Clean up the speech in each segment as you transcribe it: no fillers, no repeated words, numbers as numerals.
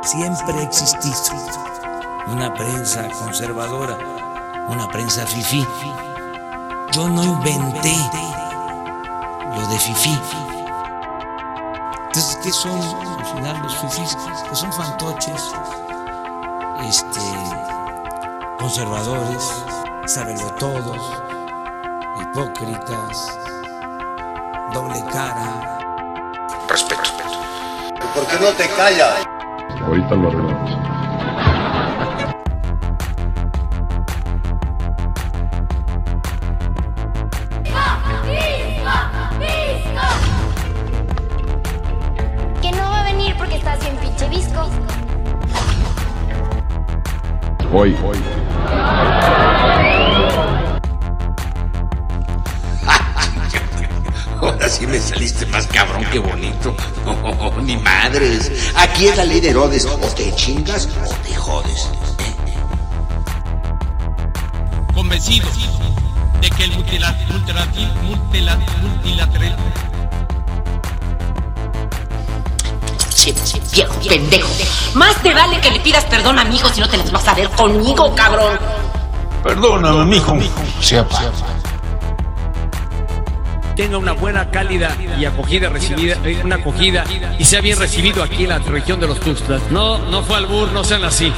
Siempre ha existido una prensa conservadora, una prensa fifí. Yo no inventé lo de fifí. Entonces, ¿qué son al final los fifís? Pues son fantoches, conservadores, sabelotodos, hipócritas, doble cara. Respeto. ¿Por qué no te callas? Ahorita lo arreglamos. Que no va a venir porque estás bien pinche visco. Hoy. Ahora sí me saliste más cabrón que bonito. Oh, ni madres. Aquí es la ley de Herodes. O te chingas o te jodes. Convencido de que el multilateral viejo pendejo. Más te vale que le pidas perdón a mi hijo si no te las vas a ver conmigo, cabrón. Perdóname, mijo. Sea pa. tenga una buena, cálida y acogida y sea bien recibido aquí en la región de los Tuxtlas. No fue albur, no sean así.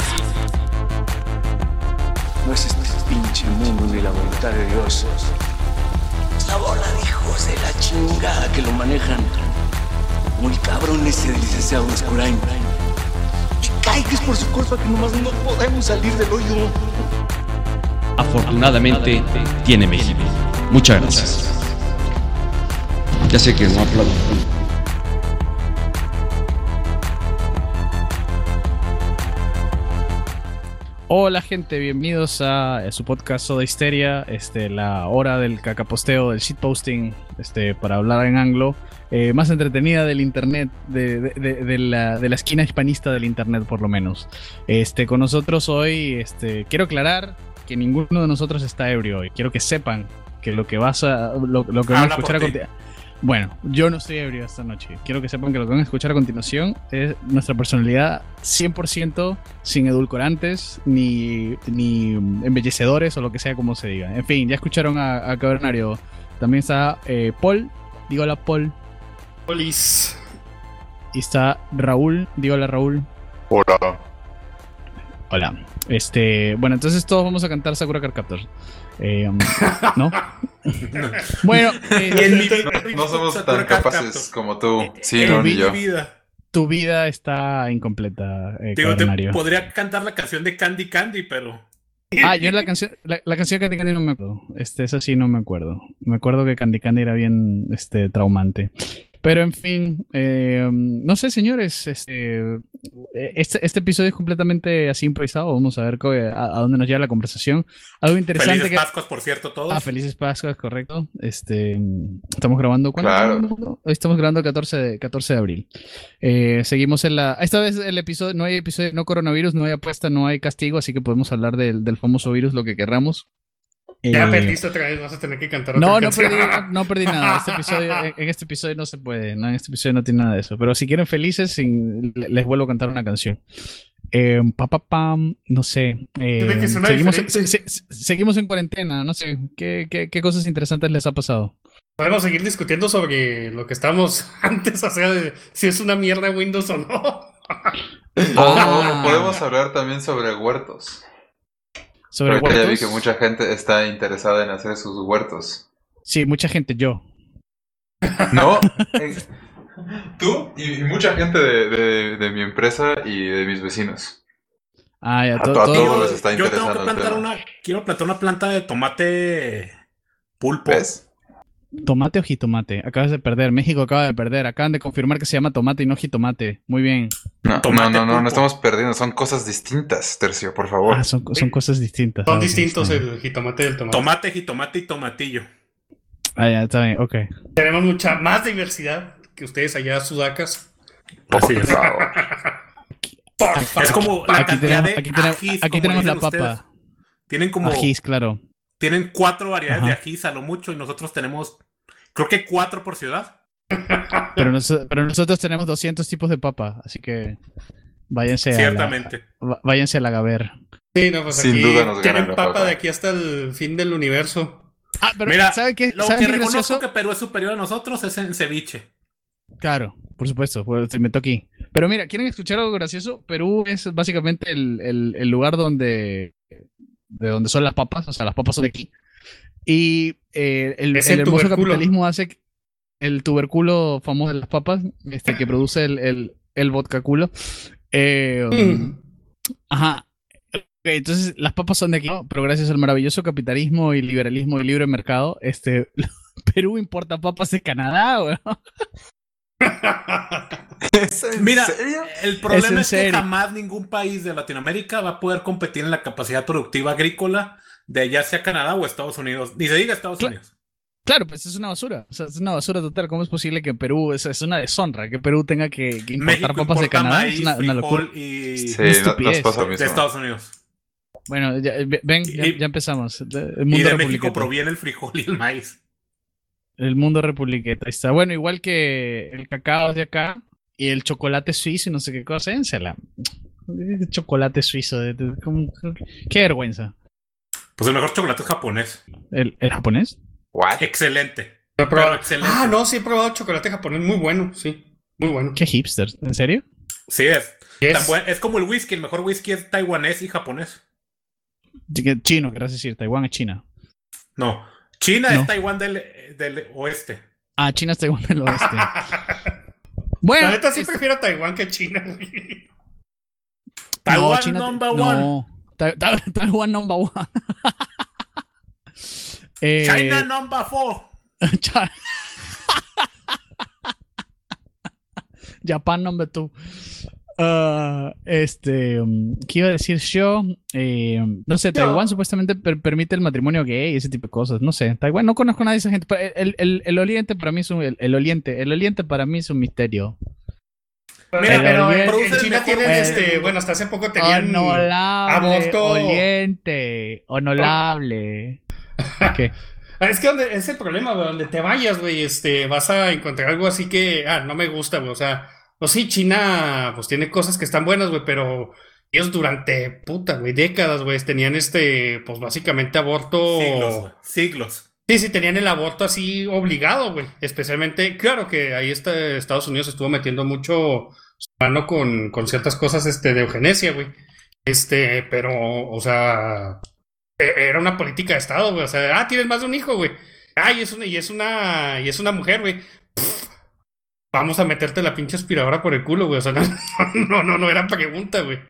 No es este pinche mundo ni la voluntad de Dios. Es la bola de hijos de la chingada que lo manejan. Como el cabrón ese del licenciado Escurain. Y cae que es por su culpa que nomás no podemos salir del hoyo. Afortunadamente tiene México. Muchas gracias. Ya sé que no aplaudo. Hola gente, bienvenidos a su podcast Soda Histeria, la hora del cacaposteo, del shitposting, para hablar en anglo, más entretenida del internet, de la esquina hispanista del internet por lo menos. Con nosotros hoy, quiero aclarar que ninguno de nosotros está ebrio hoy. Quiero que sepan que lo que van a escuchar a continuación. Bueno, yo no estoy ebrio esta noche. Quiero que sepan que lo que van a escuchar a continuación es nuestra personalidad 100% sin edulcorantes ni embellecedores o lo que sea como se diga. En fin, ya escucharon a Cavernario. También está Paul. Digo hola Paul. Polis. Y está Raúl. Digo hola Raúl. Hola. Hola. Bueno, entonces todos vamos a cantar Sakura Card Captor. ¿No? Bueno, no somos tan capaces como tú. Sí, no, ni yo. Tu vida está incompleta, Digo, podría cantar la canción de Candy Candy, pero... Yo la canción de Candy Candy no me acuerdo. Esa sí no me acuerdo. Me acuerdo que Candy Candy era bien traumante. Pero en fin, no sé, señores, este episodio es completamente así improvisado. Vamos a ver a dónde nos lleva la conversación. Algo interesante. Felices Pascuas, por cierto, todos. Felices Pascuas, correcto. Estamos grabando ¿cuándo? Claro. Hoy estamos grabando el 14 de abril. Seguimos esta vez el episodio, no hay episodio, no coronavirus, no hay apuesta, no hay castigo, así que podemos hablar del famoso virus lo que querramos. Ya perdiste otra vez, vas a tener que cantar otra canción. No perdí nada. En este episodio no se puede. En este episodio no tiene nada de eso. Pero si quieren felices, les vuelvo a cantar una canción. No sé. Seguimos en cuarentena. No sé. ¿Qué cosas interesantes les ha pasado? Podemos seguir discutiendo sobre lo que estábamos antes, o sea, de si es una mierda Windows o no. Podemos hablar también sobre huertos. Porque ya vi que mucha gente está interesada en hacer sus huertos. Sí, mucha gente, yo. ¿No? Tú y mucha gente de mi empresa y de mis vecinos. Ya, a todos les está interesando. Quiero plantar una planta de tomate pulpo. ¿Ves? ¿Tomate o jitomate? Acabas de perder. México acaba de perder. Acaban de confirmar que se llama tomate y no jitomate. Muy bien. No estamos perdiendo. Son cosas distintas, Tercio, por favor. Son cosas distintas. Son distintos el jitomate del tomate. Tomate, jitomate y tomatillo. Ya, está bien, ok. Tenemos mucha más diversidad que ustedes allá, sudacas. Así es. Es como la cantidad de ajís. Aquí tenemos la papa. Ustedes. Tienen como... Ajís, claro. Tienen 4 variedades de ajís a lo mucho y nosotros tenemos, creo que 4 por ciudad. Pero nosotros tenemos 200 tipos de papa, así que... Váyanse Ciertamente. Váyanse a la Gaber. Sí, no, pues Sin aquí duda nos tienen ganan la papa papa. de aquí hasta el fin del universo. Ah, pero Mira, ¿sabe qué? lo ¿Sabe que qué reconozco gracioso? que Perú es superior a nosotros es en ceviche. Claro, por supuesto, pues, se metió aquí. Pero mira, ¿quieren escuchar algo gracioso? Perú es básicamente el lugar de donde son las papas, o sea, las papas son de aquí. Y el Es el hermoso tubérculo. capitalismo hace que el tubérculo famoso de las papas, que produce el vodka culo. Ajá. Ok, entonces las papas son de aquí, ¿no? Pero gracias al maravilloso capitalismo y liberalismo y libre mercado, Perú importa papas de Canadá, weón. Mira, el problema ¿Es en es que serio? jamás ningún país de Latinoamérica va a poder competir en la capacidad productiva agrícola de ya sea Canadá o Estados Unidos. Ni se diga Estados Unidos. Claro, pues es una basura. O sea, es una basura total. ¿Cómo es posible que Perú, es una deshonra, que Perú tenga que importar México papas de importa Canadá? maíz, Es una locura. frijol y Sí, Una nos estupidez. pasa lo de mismo. Estados Unidos. Bueno, ven, ya empezamos. El Y mundo de México republiqueta. proviene el frijol y el maíz. El mundo republiqueta. Ahí está. Bueno, igual que el cacao de acá y el chocolate suizo y no sé qué cosa. Énsela. Chocolate suizo. Qué vergüenza. Pues el mejor chocolate es japonés. ¿El japonés? ¿What? Excelente. Lo he probado. Pero excelente. Ah, no, sí he probado chocolate japonés, muy bueno, sí. Muy bueno. ¿Qué hipsters? ¿En serio? Sí, es. Yes. Es como el whisky. El mejor whisky es taiwanés y japonés. Chino, querrás decir. Taiwán es China. No. China No. es Taiwán del oeste. Ah, China es Taiwán del oeste. Bueno. La neta sí prefiero Taiwán que China, güey. Taiwán China- number one. No. Taiwán number one. China number 4. Japan number 2. ¿Qué iba a decir yo? No sé, Taiwán supuestamente permite el matrimonio gay y ese tipo de cosas. No sé, Taiwán, no conozco a nadie de esa gente. Pero el Oriente para mí es el Oriente para mí es un misterio. Mira, pero en produce China mejor- tienen, bueno, hasta hace poco tenían Honorable, aborto. Oriente, honorable. ¿Qué? Es que donde, es el problema, güey, donde te vayas, güey, vas a encontrar algo así que, no me gusta, güey, o sea, pues sí, China, pues tiene cosas que están buenas, güey, pero ellos durante, güey, décadas, güey, tenían pues básicamente aborto. Siglos, güey. Siglos. Sí, tenían el aborto así obligado, güey, especialmente, claro que ahí Estados Unidos estuvo metiendo mucho su mano con ciertas cosas, de eugenesia, güey, pero, o sea, era una política de Estado, güey. O sea, tienes más de un hijo, güey. Y es una mujer, güey. Vamos a meterte la pinche aspiradora por el culo, güey. O sea, no era pregunta, güey.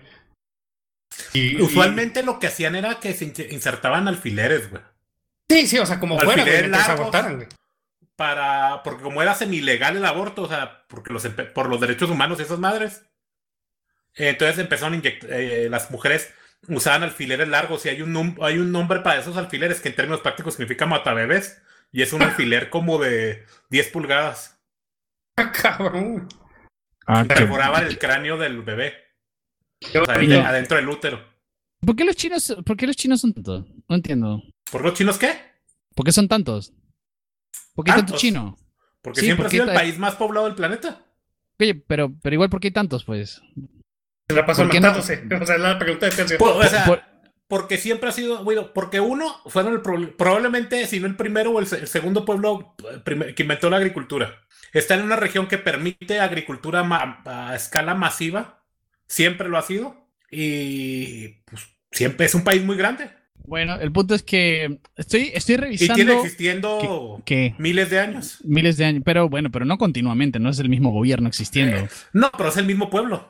Usualmente lo que hacían era que se insertaban alfileres, güey. Sí, o sea, como fuera, güey, Alfileres mientras largos abortaran, güey. porque como era semi-ilegal el aborto, o sea, porque por los derechos humanos de esas madres, entonces empezaron a inyectar, las mujeres usaban alfileres largos y hay un nombre para esos alfileres que en términos prácticos significa matabebés y es un alfiler como de 10 pulgadas. Cabrón. Perforaban el cráneo del bebé. O sea, adentro del útero. ¿Por qué los chinos son tantos? No entiendo. ¿Por los chinos qué? ¿Por qué son tantos? ¿Por qué hay tanto chino? Porque Sí, siempre ha porque sido el país más poblado del planeta. Oye, pero igual, ¿por qué hay tantos, pues? Se la pasó ¿Por qué no? matándose. O sea, la pregunta de tercio. Porque siempre ha sido, bueno, porque fueron probablemente, si no el primero o el segundo pueblo que inventó la agricultura. Está en una región que permite agricultura a escala masiva. Siempre lo ha sido. Y pues, siempre es un país muy grande. Bueno, el punto es que estoy revisando. Y tiene existiendo ¿Qué? miles de años. Miles de años. Pero bueno, pero no continuamente, no es el mismo gobierno existiendo. No, pero es el mismo pueblo.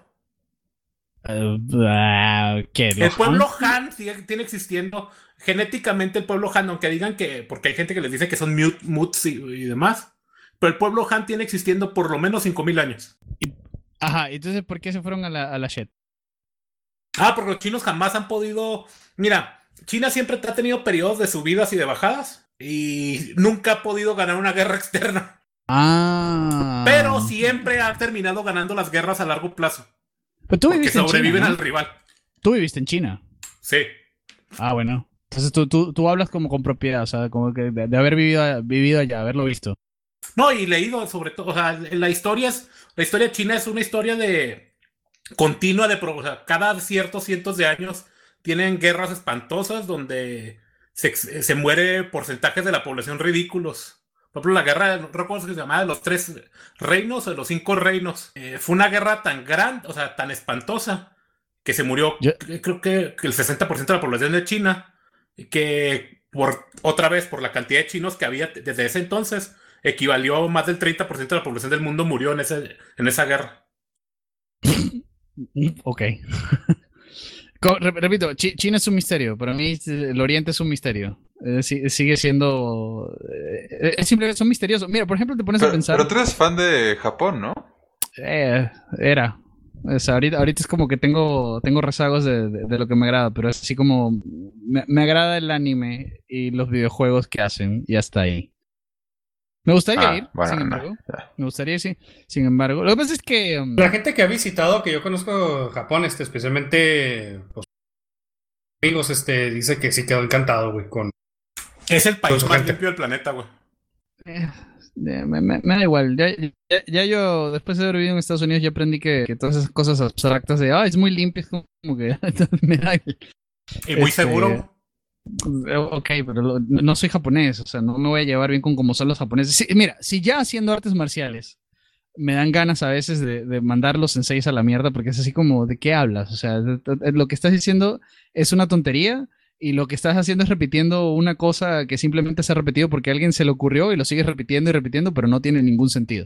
¿Qué? El pueblo Han tiene existiendo. Genéticamente el pueblo Han, aunque digan que, porque hay gente que les dice que son muts y demás, pero el pueblo Han tiene existiendo por lo menos 5,000 años. Ajá, entonces ¿por qué se fueron a la shit? Porque los chinos jamás han podido. Mira, China siempre ha tenido periodos de subidas y de bajadas y nunca ha podido ganar una guerra externa. Pero siempre ha terminado ganando las guerras a largo plazo. Pero tú porque viviste sobreviven en China, ¿no? al rival. Tú viviste en China. Sí. Bueno. Entonces tú hablas como con propiedad, o sea, como que de haber vivido allá, haberlo visto. No, y leído sobre todo, o sea, la historia china es una historia de continua o sea, cada ciertos cientos de años tienen guerras espantosas donde se muere porcentajes de la población ridículos. Por ejemplo, la guerra, no recuerdo cómo se llamaba, de los 3 reinos o de los 5 reinos. Fue una guerra tan grande, o sea, tan espantosa, que se murió, creo que el 60% de la población de China, que otra vez, por la cantidad de chinos que había desde ese entonces, equivalió a más del 30% de la población del mundo murió en esa guerra. Ok. Repito, China es un misterio. Para mí, el Oriente es un misterio. Sigue siendo... simplemente son misteriosos. Mira, por ejemplo, te pones a pensar... Pero tú eres fan de Japón, ¿no? Era. O sea, ahorita es como que tengo rezagos de lo que me agrada, pero es así como... Me agrada el anime y los videojuegos que hacen, y hasta ahí. Me gustaría ir, bueno, sin embargo. Me gustaría ir, sí. Sin embargo, lo que pasa es que... La gente que ha visitado, que yo conozco Japón, especialmente pues, amigos, dice que sí quedó encantado, güey, con... Es el país más limpio del planeta, güey. Me da igual. Ya yo, después de haber vivido en Estados Unidos, ya aprendí que todas esas cosas abstractas de, es muy limpio, es como que me da igual. Y muy seguro. Ok, pero no soy japonés, o sea, no me voy a llevar bien con como son los japoneses. Sí, mira, si ya haciendo artes marciales me dan ganas a veces de mandar los senseis a la mierda, porque es así como, ¿de qué hablas? O sea, lo que estás diciendo es una tontería y lo que estás haciendo es repitiendo una cosa que simplemente se ha repetido porque a alguien se le ocurrió y lo sigues repitiendo y repitiendo, pero no tiene ningún sentido.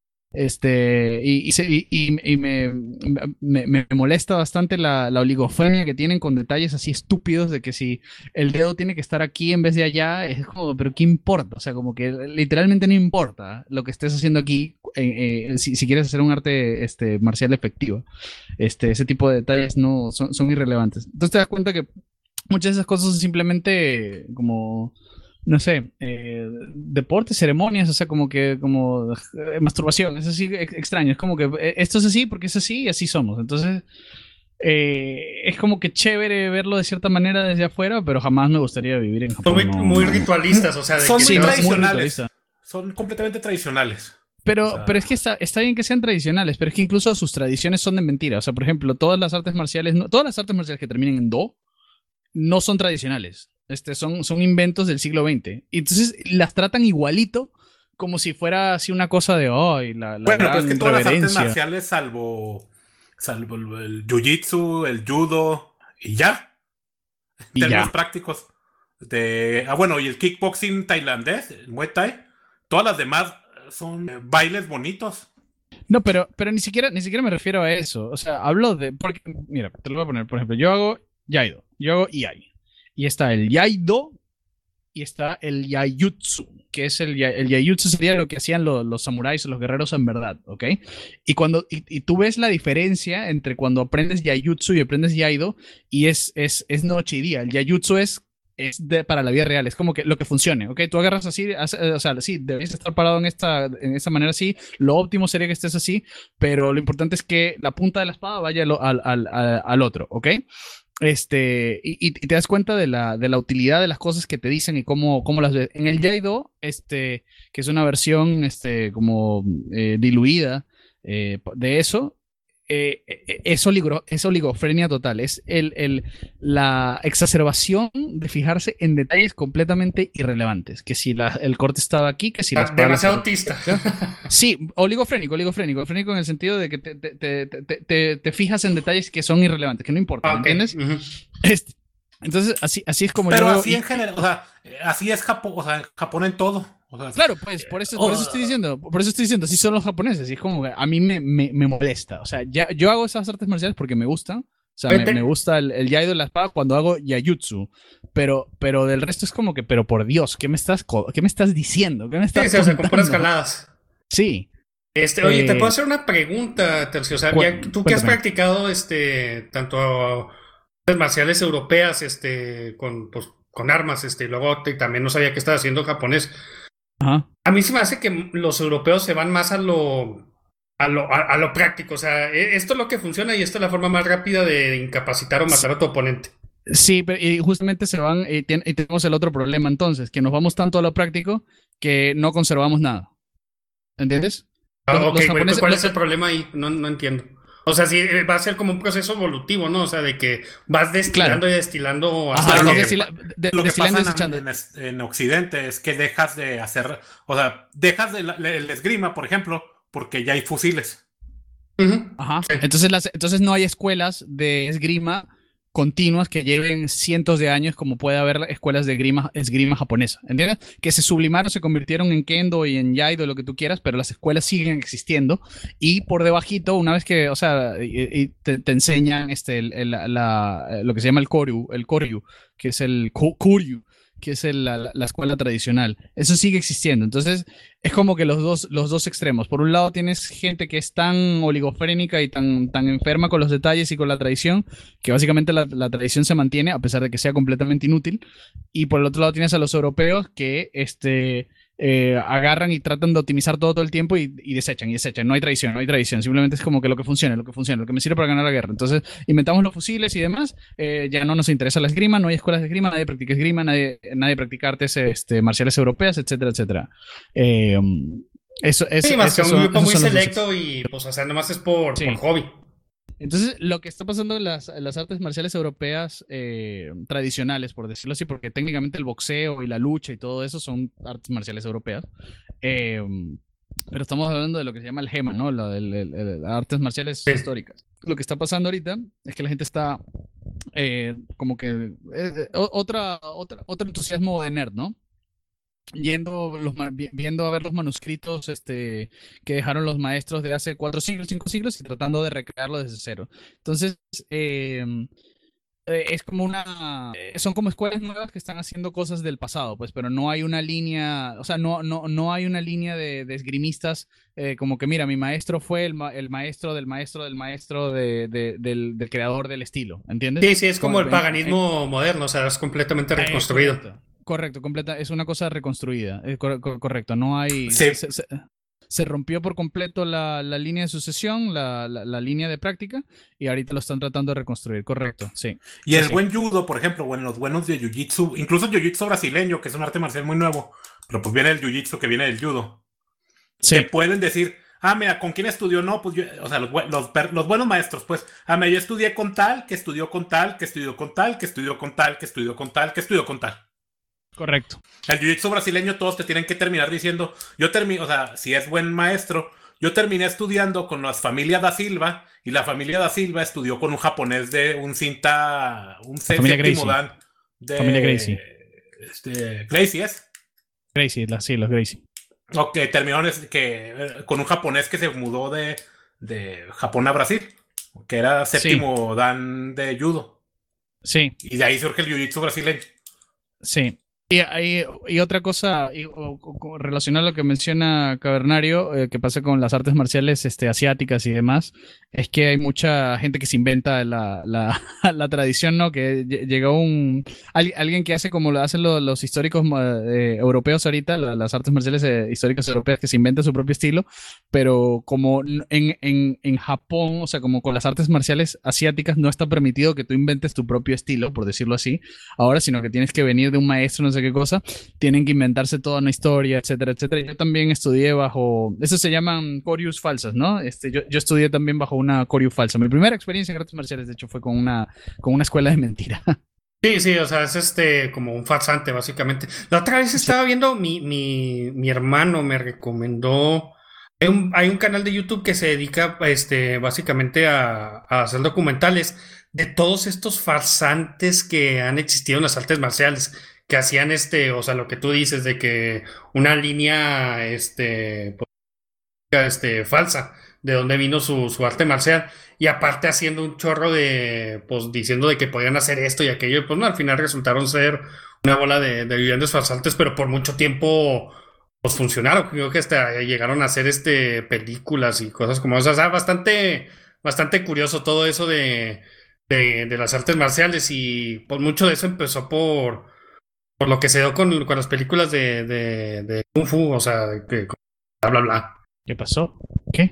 Me molesta bastante la oligofrenia que tienen con detalles así estúpidos de que si el dedo tiene que estar aquí en vez de allá, es como, pero ¿qué importa? O sea, como que literalmente no importa lo que estés haciendo aquí si quieres hacer un arte marcial efectivo. Ese tipo de detalles no son irrelevantes. Entonces te das cuenta que muchas de esas cosas son simplemente como... no sé, deportes, ceremonias, o sea, como masturbación, es así extraño, es como que esto es así porque es así y así somos. Entonces, es como que chévere verlo de cierta manera desde afuera, pero jamás me gustaría vivir en Japón. Son muy ritualistas, o sea, son muy tradicionales. Son completamente tradicionales. Pero es que está bien que sean tradicionales, pero es que incluso sus tradiciones son de mentira. O sea, por ejemplo, todas las artes marciales que terminen en do no son tradicionales. Son inventos del siglo XX. Y entonces las tratan igualito como si fuera así una cosa de la bueno, pero es que todas las artes reverencia. marciales, salvo el jiu-jitsu, el judo y ya. En términos prácticos. Bueno, y el kickboxing tailandés, el Muay Thai, todas las demás son bailes bonitos. No, pero ni siquiera me refiero a eso. O sea, hablo de... Porque, mira, te lo voy a poner. Por ejemplo, yo hago Iaido, yo hago Iai. Y está el Iaido y está el Iaijutsu, que es el Iaijutsu sería lo que hacían los samuráis o los guerreros en verdad, ¿ok? Y tú ves la diferencia entre cuando aprendes Iaijutsu y aprendes Iaido y es noche y día. El Iaijutsu es para la vida real, es como que lo que funcione, ¿ok? Tú agarras así, o sea, sí, deberías estar parado en esta manera así, lo óptimo sería que estés así, pero lo importante es que la punta de la espada vaya al otro, ¿ok? Y te das cuenta de la utilidad de las cosas que te dicen y cómo las ves. En el Iaido, que es una versión como diluida de eso, es oligofrenia total. Es la exacerbación de fijarse en detalles completamente irrelevantes. Que si el corte estaba aquí, que si las demasiado autista. Sí, oligofrénico en el sentido de que te fijas en detalles que son irrelevantes, que no importan, ¿entiendes? Uh-huh. Entonces, así es como pero yo... así en general, o sea, así es Japón, o sea, Japón en todo. O sea, claro, pues, por eso estoy diciendo, así son los japoneses, y es como que a mí me molesta. O sea, yo hago esas artes marciales porque me gustan. O sea, me gusta el Iaido de la espada cuando hago Iaijutsu. Pero del resto es como que, pero por Dios, ¿qué me estás diciendo? ¿Qué me estás contando? Con puras caladas. Sí. Oye, te puedo hacer una pregunta, Tercio. O sea, tú que has practicado tanto artes marciales europeas, con armas, y luego también no sabía qué estaba haciendo japonés. Ajá. A mí se me hace que los europeos se van más a lo práctico. O sea, esto es lo que funciona y esta es la forma más rápida de incapacitar o matar a tu oponente. Sí, pero y justamente se van y tenemos el otro problema entonces, que nos vamos tanto a lo práctico que no conservamos nada. ¿Entiendes? Ok, ¿cuál es el problema ahí? No entiendo. O sea, sí, va a ser como un proceso evolutivo, ¿no? O sea, de que vas destilando y destilando hasta Ajá, que... lo que pasa en Occidente es que dejas de hacer, o sea, dejas el esgrima, por ejemplo, porque ya hay fusiles. Ajá. Entonces no hay escuelas de esgrima continuas que lleven cientos de años como puede haber escuelas de esgrima japonesa, ¿entiendes? Que se sublimaron, se convirtieron en kendo y en yaido, lo que tú quieras, pero las escuelas siguen existiendo y por debajito, una vez que, o sea, te enseñan lo que se llama el koryu, que es el kuryu, que es la escuela tradicional. Eso sigue existiendo. Entonces, es como que los dos extremos. Por un lado, tienes gente que es tan oligofrénica y tan enferma con los detalles y con la tradición, que básicamente la tradición se mantiene, a pesar de que sea completamente inútil. Y por el otro lado, tienes a los europeos que agarran y tratan de optimizar todo el tiempo y desechan. No hay tradición. Simplemente es como que lo que funciona, lo que me sirve para ganar la guerra. Entonces, inventamos los fusiles y demás. Ya no nos interesa la esgrima, no hay escuelas de esgrima, nadie practica esgrima, nadie practica artes marciales europeas, etcétera, etcétera. Sí, más que un grupo muy selecto y pues o sea, nomás es por hobby. Entonces, lo que está pasando en las artes marciales europeas tradicionales, por decirlo así, porque técnicamente el boxeo y la lucha y todo eso son artes marciales europeas, pero estamos hablando de lo que se llama el GEMA, ¿no? Las artes marciales históricas. Lo que está pasando ahorita es que la gente está como que otro entusiasmo de nerd, ¿no? Viendo a ver los manuscritos que dejaron los maestros de hace 4 siglos, 5 siglos y tratando de recrearlo desde cero. Entonces, es como son como escuelas nuevas que están haciendo cosas del pasado, pues, pero no hay una línea, o sea, no hay una línea de esgrimistas como que, mira, mi maestro fue el maestro del maestro del maestro del creador del estilo, ¿entiendes? Sí, es como el paganismo moderno, o sea, es completamente reconstruido. Correcto, es una cosa reconstruida, correcto, no hay... Sí. Se rompió por completo la línea de sucesión, la línea de práctica, y ahorita lo están tratando de reconstruir, correcto, sí. Y el buen judo, por ejemplo, bueno, los buenos de jiu-jitsu, incluso el jiu-jitsu brasileño, que es un arte marcial muy nuevo, pero pues viene el jiu-jitsu que viene del judo. Sí. Te pueden decir, mira, ¿con quién estudió? No, pues yo, o sea, los buenos maestros, pues, mira, yo estudié con tal, que estudió con tal, que estudió con tal, que estudió con tal, que estudió con tal, que estudió con tal. Correcto. El jiu-jitsu brasileño todos te tienen que terminar diciendo, o sea, si es buen maestro, yo terminé estudiando con la familia da Silva, y la familia da Silva estudió con un japonés de un séptimo dan de familia Gracie. Gracie es. Gracie, sí, los Gracie. Ok, terminaron con un japonés que se mudó de Japón a Brasil, que era séptimo dan de judo. Sí. Y de ahí surge el jiu-jitsu brasileño. Sí. Y otra cosa relacionada a lo que menciona Cavernario, que pasa con las artes marciales asiáticas y demás, es que hay mucha gente que se inventa la tradición, ¿no? Que llegó alguien que hace como lo hacen los históricos europeos ahorita, las artes marciales históricas europeas, que se inventa su propio estilo, pero como en Japón, o sea, como con las artes marciales asiáticas no está permitido que tú inventes tu propio estilo, por decirlo así, ahora, sino que tienes que venir de un maestro, no sé qué cosa, tienen que inventarse toda una historia, etcétera, etcétera. Yo también estudié eso se llaman koryus falsas, ¿no? Yo estudié también bajo una koryu falsa. Mi primera experiencia en artes marciales, de hecho, fue con una escuela de mentira. Sí, o sea, es como un farsante, básicamente. La otra vez estaba viendo, mi hermano me recomendó, hay un canal de YouTube que se dedica, básicamente a hacer documentales de todos estos farsantes que han existido en las artes marciales, que hacían o sea, lo que tú dices de que una línea, falsa, de dónde vino su arte marcial, y aparte haciendo un chorro pues diciendo de que podían hacer esto y aquello, y pues no, al final resultaron ser una bola de vivientes farsantes, pero por mucho tiempo pues funcionaron. Creo que hasta llegaron a hacer películas y cosas como esas. O sea, bastante curioso todo eso de las artes marciales, y pues mucho de eso empezó por lo que se dio con las películas de Kung Fu, o sea, bla, bla, bla. ¿Qué pasó? ¿Qué?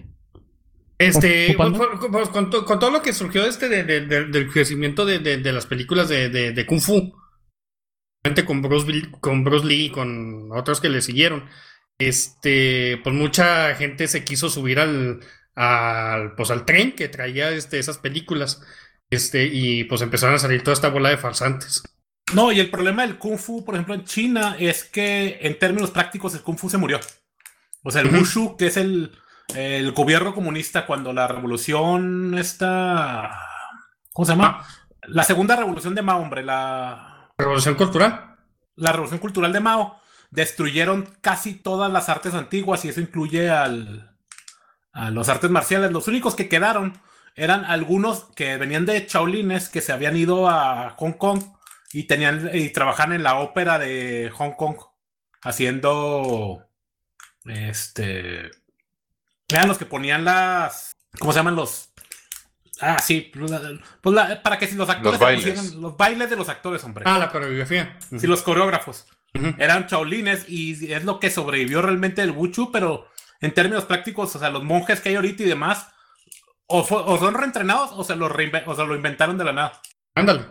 Pues, con todo lo que surgió del crecimiento de las películas de Kung Fu, con Bruce Lee y con otros que le siguieron, pues mucha gente se quiso subir al al tren que traía esas películas. Y pues empezaron a salir toda esta bola de farsantes. No, y el problema del Kung Fu, por ejemplo, en China, es que en términos prácticos el Kung Fu se murió. O sea, el Wushu, que es el gobierno comunista cuando la revolución ¿cómo se llama? La segunda revolución de Mao, hombre, la revolución cultural. La revolución cultural de Mao destruyeron casi todas las artes antiguas y eso incluye a los artes marciales. Los únicos que quedaron eran algunos que venían de Shaolines que se habían ido a Hong Kong y trabajaban en la ópera de Hong Kong haciendo eran los que ponían ¿cómo se llaman los? Sí, para que si los actores los bailes de los actores, hombre. La coreografía. Sí, los coreógrafos. Eran Shaolines y es lo que sobrevivió realmente del Wushu, pero en términos prácticos, o sea, los monjes que hay ahorita y demás o son reentrenados o se lo inventaron de la nada. Ándale.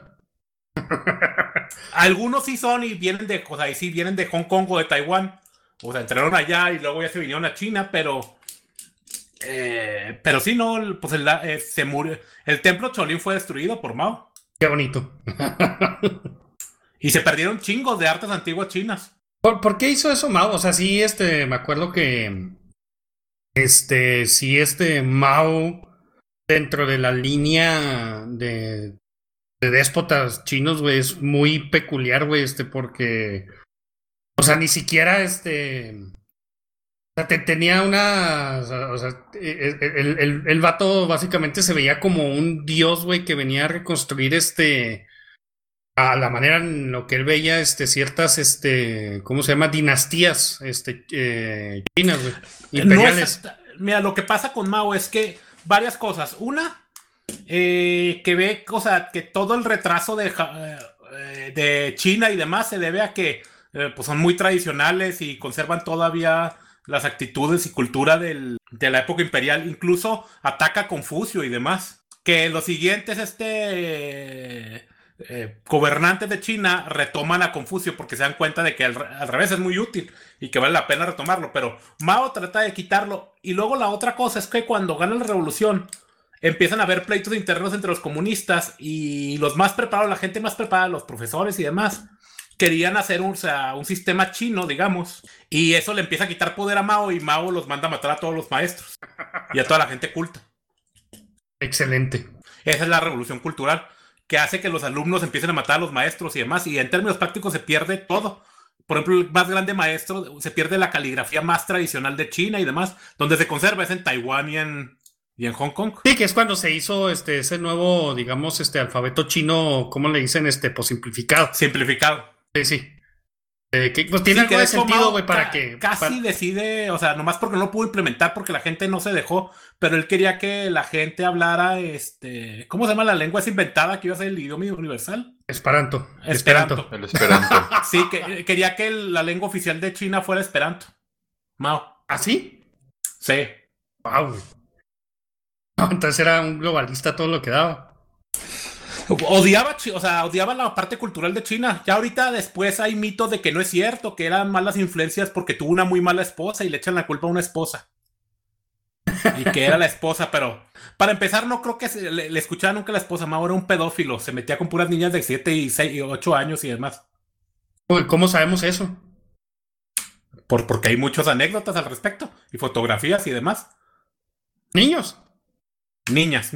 Algunos sí son y vienen de Hong Kong o de Taiwán. O sea, entrenaron allá y luego ya se vinieron a China, pero sí, no, pues se murió. El templo Shaolin fue destruido por Mao. Qué bonito. Y se perdieron chingos de artes antiguas chinas. ¿Por qué hizo eso Mao? O sea, sí, me acuerdo que sí, Mao, dentro de la línea de déspotas chinos, güey, es muy peculiar, güey, porque, o sea, ni siquiera, o sea, tenía o sea, el vato básicamente se veía como un dios, güey, que venía a reconstruir, a la manera en lo que él veía, ciertas, ¿cómo se llama? Dinastías, chinas, güey, imperiales. Mira, lo que pasa con Mao es que varias cosas. Una, que ve, o sea, que todo el retraso de China y demás se debe a que pues son muy tradicionales y conservan todavía las actitudes y cultura de la época imperial. Incluso ataca a Confucio y demás. Que los siguientes gobernantes de China retoman a Confucio porque se dan cuenta de que al revés es muy útil y que vale la pena retomarlo. Pero Mao trata de quitarlo. Y luego la otra cosa es que cuando gana la revolución empiezan a haber pleitos internos entre los comunistas y los más preparados, la gente más preparada, los profesores y demás, querían hacer un sistema chino, digamos, y eso le empieza a quitar poder a Mao y Mao los manda a matar a todos los maestros y a toda la gente culta. Excelente. Esa es la revolución cultural, que hace que los alumnos empiecen a matar a los maestros y demás, y en términos prácticos se pierde todo. Por ejemplo, el más grande maestro, se pierde la caligrafía más tradicional de China y demás, donde se conserva es en Taiwán y en Hong Kong. Sí, que es cuando se hizo ese nuevo, digamos, alfabeto chino, ¿cómo le dicen? Pues simplificado. Simplificado. Sí. Que pues tiene algo de sentido, güey, para que... Casi decide, o sea, nomás porque no lo pudo implementar porque la gente no se dejó, pero él quería que la gente hablara, ¿cómo se llama la lengua? Es inventada, que iba a ser el idioma universal. Esperanto. El Esperanto. Sí, quería que la lengua oficial de China fuera Esperanto. Mao. ¿Ah, sí? Sí. Wow. No, entonces era un globalista todo lo que daba. Odiaba la parte cultural de China. Ya ahorita después hay mitos de que no es cierto, que eran malas influencias porque tuvo una muy mala esposa y le echan la culpa a una esposa. Y que era la esposa, pero para empezar no creo que le escuchara nunca a la esposa. Mao era un pedófilo, se metía con puras niñas de 7 y 6 y 8 años y demás. ¿Cómo sabemos eso? Porque hay muchas anécdotas al respecto y fotografías y demás. ¿Niños? Niñas.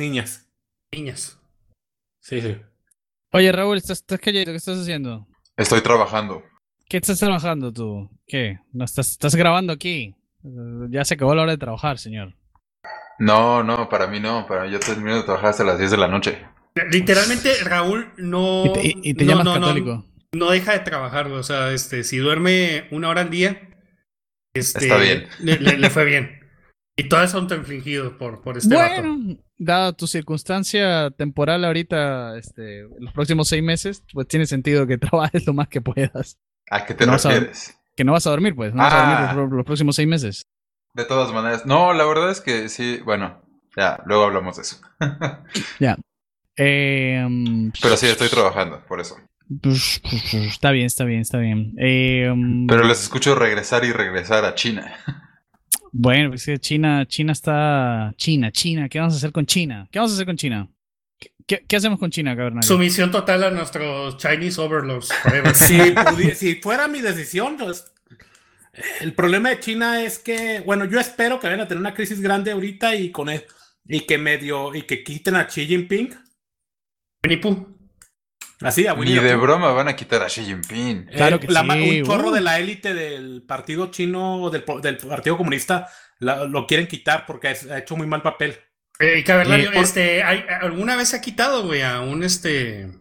Sí. Oye, Raúl, ¿estás callado? ¿Qué estás haciendo? Estoy trabajando. ¿Qué estás trabajando tú? ¿Qué? ¿No estás grabando aquí? Ya se acabó la hora de trabajar, señor. No, para mí no. Yo termino de trabajar hasta las 10 de la noche. Literalmente, Raúl no... ¿Y te llamas católico? No deja de trabajar, o sea, si duerme 1 hora al día, está bien. Le fue bien. Y todo es autoinfligido por vato. Bueno, dada tu circunstancia temporal ahorita, los próximos 6 meses, pues tiene sentido que trabajes lo más que puedas. ¿A qué te refieres? Que no vas a dormir, pues. No vas a dormir los próximos 6 meses. De todas maneras. No, la verdad es que sí, bueno, ya, luego hablamos de eso. Ya. Pero sí, estoy trabajando, por eso. Está bien. Pero les escucho regresar a China. Bueno, pues China está... China. ¿Qué vamos a hacer con China? ¿Qué hacemos con China, Cabernario? Sumisión total a nuestros Chinese overlords. Si fuera mi decisión, pues, el problema de China es que, bueno, yo espero que vayan a tener una crisis grande ahorita y que quiten a Xi Jinping. Winnie Pooh. Así, a Winnie Ni de Pooh. broma van a quitar a Xi Jinping. Claro que sí. Un chorro de la élite del partido chino, del Partido Comunista, lo quieren quitar porque ha hecho muy mal papel. Y Cabernario, ¿alguna vez se ha quitado, güey, a un Sí.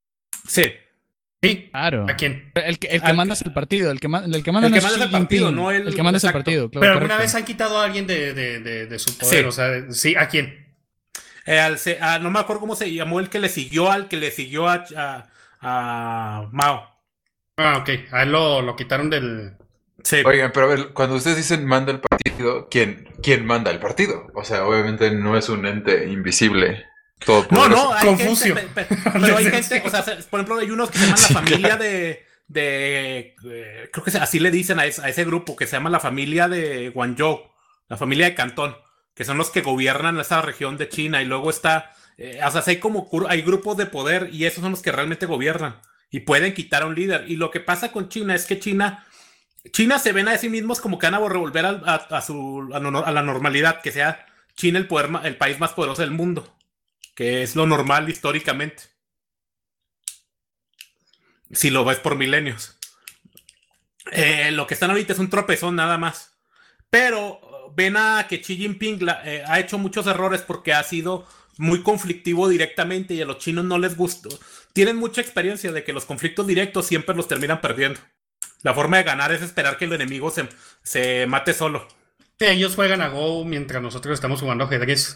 Sí. Claro. ¿A quién? El que manda es el partido. El que manda no es Xi el partido, Jinping. no el que manda es el partido. Claro, Pero alguna correcto. vez han quitado a alguien de su poder. Sí. O sea, sí, ¿a quién? No me acuerdo cómo se llamó el que le siguió a Mao. Ah, ok. A él lo quitaron del... Sí. Oigan, pero a ver, cuando ustedes dicen manda el partido, ¿quién manda el partido? O sea, obviamente no es un ente invisible. No, hay Confucio. gente, pero hay gente, o sea, por ejemplo, hay unos que se llaman la familia creo que así le dicen a ese grupo, que se llama la familia de Guangzhou, la familia de Cantón, que son los que gobiernan esa región de China, y luego está, o sea, hay grupos de poder, y esos son los que realmente gobiernan, y pueden quitar a un líder. Y lo que pasa con China es que China se ven a sí mismos como que van a revolver a la normalidad, que sea China el país más poderoso del mundo, que es lo normal históricamente, si lo ves por milenios. Lo que están ahorita es un tropezón nada más, pero ven a que Xi Jinping ha hecho muchos errores porque ha sido muy conflictivo directamente y a los chinos no les gustó. Tienen mucha experiencia de que los conflictos directos siempre los terminan perdiendo. La forma de ganar es esperar que el enemigo se mate solo. Sí, ellos juegan a Go mientras nosotros estamos jugando ajedrez.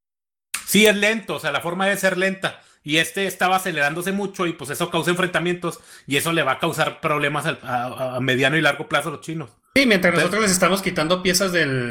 Sí, es lento, o sea, la forma de ser lenta. Y estaba acelerándose mucho y pues eso causa enfrentamientos y eso le va a causar problemas a mediano y largo plazo a los chinos. Sí, mientras nosotros les estamos quitando piezas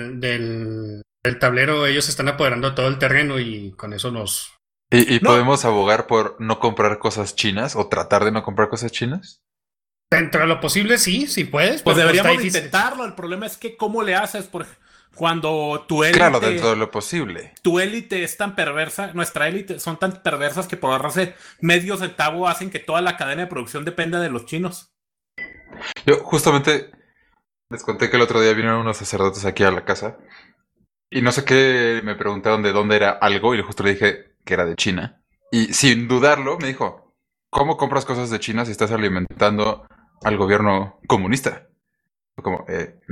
del tablero, ellos se están apoderando de todo el terreno y con eso nos... ¿Y podemos abogar por no comprar cosas chinas o tratar de no comprar cosas chinas? Dentro de lo posible, sí puedes. Pues pero deberíamos intentarlo. El problema es que ¿cómo le haces? Cuando tu élite... Claro, dentro de lo posible. Tu élite es tan perversa, nuestra élite son tan perversas que por ahorrarse medio centavo hacen que toda la cadena de producción dependa de los chinos. Yo justamente les conté que el otro día vinieron unos sacerdotes aquí a la casa y no sé qué, me preguntaron de dónde era algo y justo le dije que era de China. Y sin dudarlo me dijo, ¿cómo compras cosas de China si estás alimentando al gobierno comunista? Como,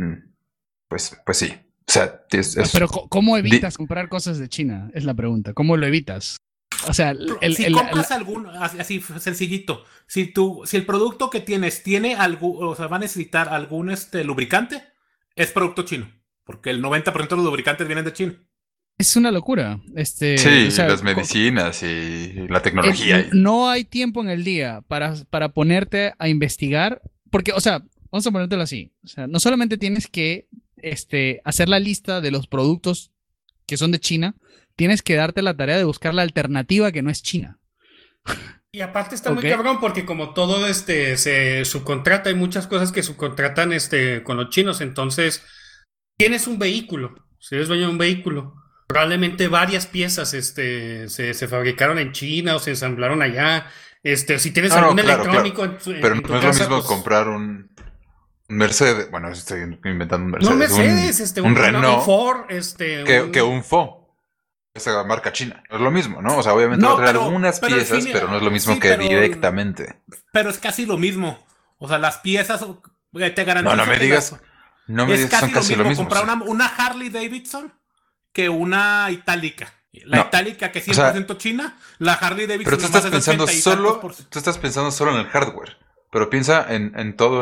pues sí. O sea, pero ¿cómo evitas comprar cosas de China? Es la pregunta. ¿Cómo lo evitas? O sea, si compras así sencillito, si el producto que tienes tiene algo, o sea, va a necesitar algún lubricante, es producto chino, porque el 90% de los lubricantes vienen de China. Es una locura. Sí, o sea, las medicinas y la tecnología. No hay tiempo en el día para ponerte a investigar, porque, o sea, vamos a ponértelo así. O sea, no solamente tienes que hacer la lista de los productos que son de China, tienes que darte la tarea de buscar la alternativa que no es China. Y aparte está muy cabrón porque como todo se subcontrata, hay muchas cosas que subcontratan con los chinos, entonces tienes un vehículo, si eres dueño de un vehículo, probablemente varias piezas se fabricaron en China o se ensamblaron allá, si tienes algún electrónico en pero en tu no es casa, lo mismo pues, comprar un Mercedes, bueno, estoy inventando un Mercedes. No Mercedes, un Renault, un Ford, que un Ford. Esa marca china. Es lo mismo, ¿no? O sea, obviamente va a traer algunas piezas, pero no es lo mismo que directamente. Pero es casi lo mismo. O sea, las piezas te garantizan. No me digas. No me digas que son casi lo mismo. Comprar una Harley Davidson que una itálica. La itálica que es 100% china, la Harley Davidson. Pero tú estás pensando solo en el hardware. Pero piensa en todo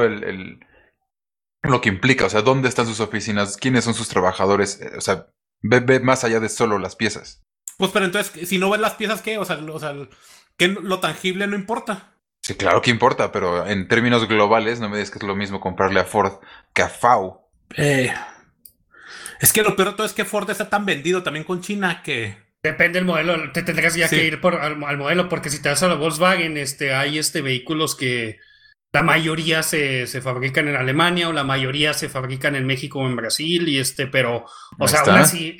lo que implica, o sea, dónde están sus oficinas, quiénes son sus trabajadores, o sea, ve más allá de solo las piezas. Pues pero entonces, si no ves las piezas, ¿qué? O sea, que lo tangible no importa. Sí, claro que importa, pero en términos globales no me digas que es lo mismo comprarle a Ford que a FAW. Es que lo peor de todo es que Ford está tan vendido también con China que... Depende del modelo, te tendrás ya que ir al modelo, porque si te vas a la Volkswagen, hay vehículos que la mayoría se fabrican en Alemania o la mayoría se fabrican en México o en Brasil y pero, o sea, aún así,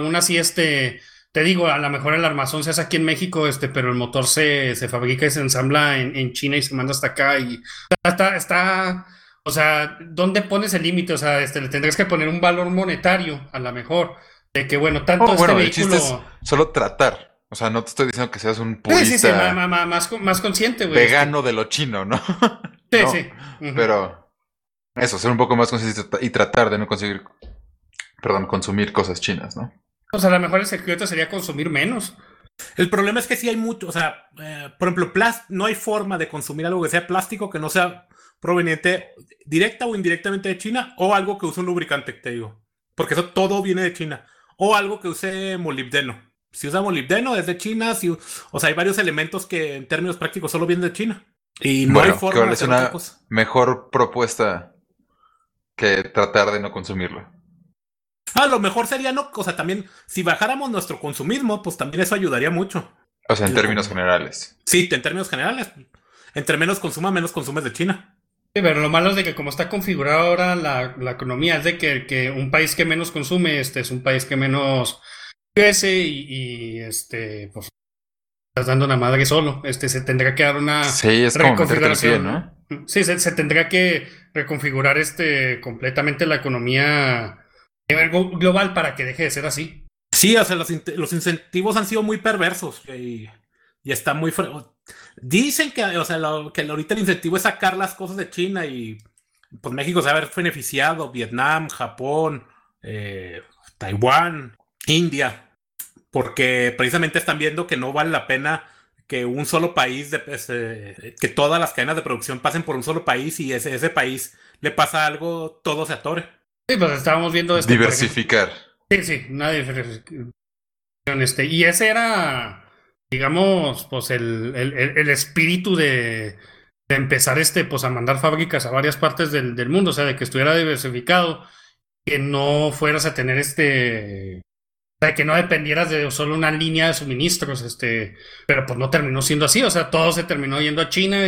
te digo, a lo mejor el armazón se hace aquí en México, pero el motor se fabrica y se ensambla en China y se manda hasta acá y está, o sea, ¿dónde pones el límite? O sea, le tendrás que poner un valor monetario, a lo mejor, de que, bueno, tanto bueno, vehículo... el chiste es solo tratar. O sea, no te estoy diciendo que seas un purista más consciente, güey. Vegano de lo chino, ¿no? Sí, no, sí. Pero eso, ser un poco más consciente y tratar de no consumir cosas chinas, ¿no? O sea, a lo mejor el secreto sería consumir menos. El problema es que sí hay mucho, o sea, por ejemplo, no hay forma de consumir algo que sea plástico que no sea proveniente directa o indirectamente de China, o algo que use un lubricante, te digo. Porque eso todo viene de China. O algo que use molibdeno. Si usa molibdeno es de China, o sea, hay varios elementos que en términos prácticos solo vienen de China. Y no hay forma de hacer otra cosa. Mejor propuesta que tratar de no consumirlo. Lo mejor sería o sea, también, si bajáramos nuestro consumismo, pues también eso ayudaría mucho. O sea, en términos generales. Sí, en términos generales. Entre menos consuma, menos consumes de China. Sí, pero lo malo es de que como está configurada ahora la economía, es de que un país que menos consume, es un país que menos crece y pues estás dando una madre solo. Se tendrá que dar una reconfiguración, ¿no? Sí, se tendrá que reconfigurar completamente la economía a nivel global para que deje de ser así. Sí, o sea, los incentivos han sido muy perversos y está muy... Dicen que, o sea, que ahorita el incentivo es sacar las cosas de China y pues México se va a ver beneficiado, Vietnam, Japón, Taiwán, India, porque precisamente están viendo que no vale la pena que un solo país, que todas las cadenas de producción pasen por un solo país y ese país le pasa algo, todo se atore. Sí, pues estábamos viendo esto. Diversificar. Sí, una diversificación. Y ese era, digamos, pues el espíritu de empezar pues a mandar fábricas a varias partes del mundo, o sea, de que estuviera diversificado, que no fueras a tener o sea, que no dependieras de solo una línea de suministros, pero pues no terminó siendo así, o sea, todo se terminó yendo a China,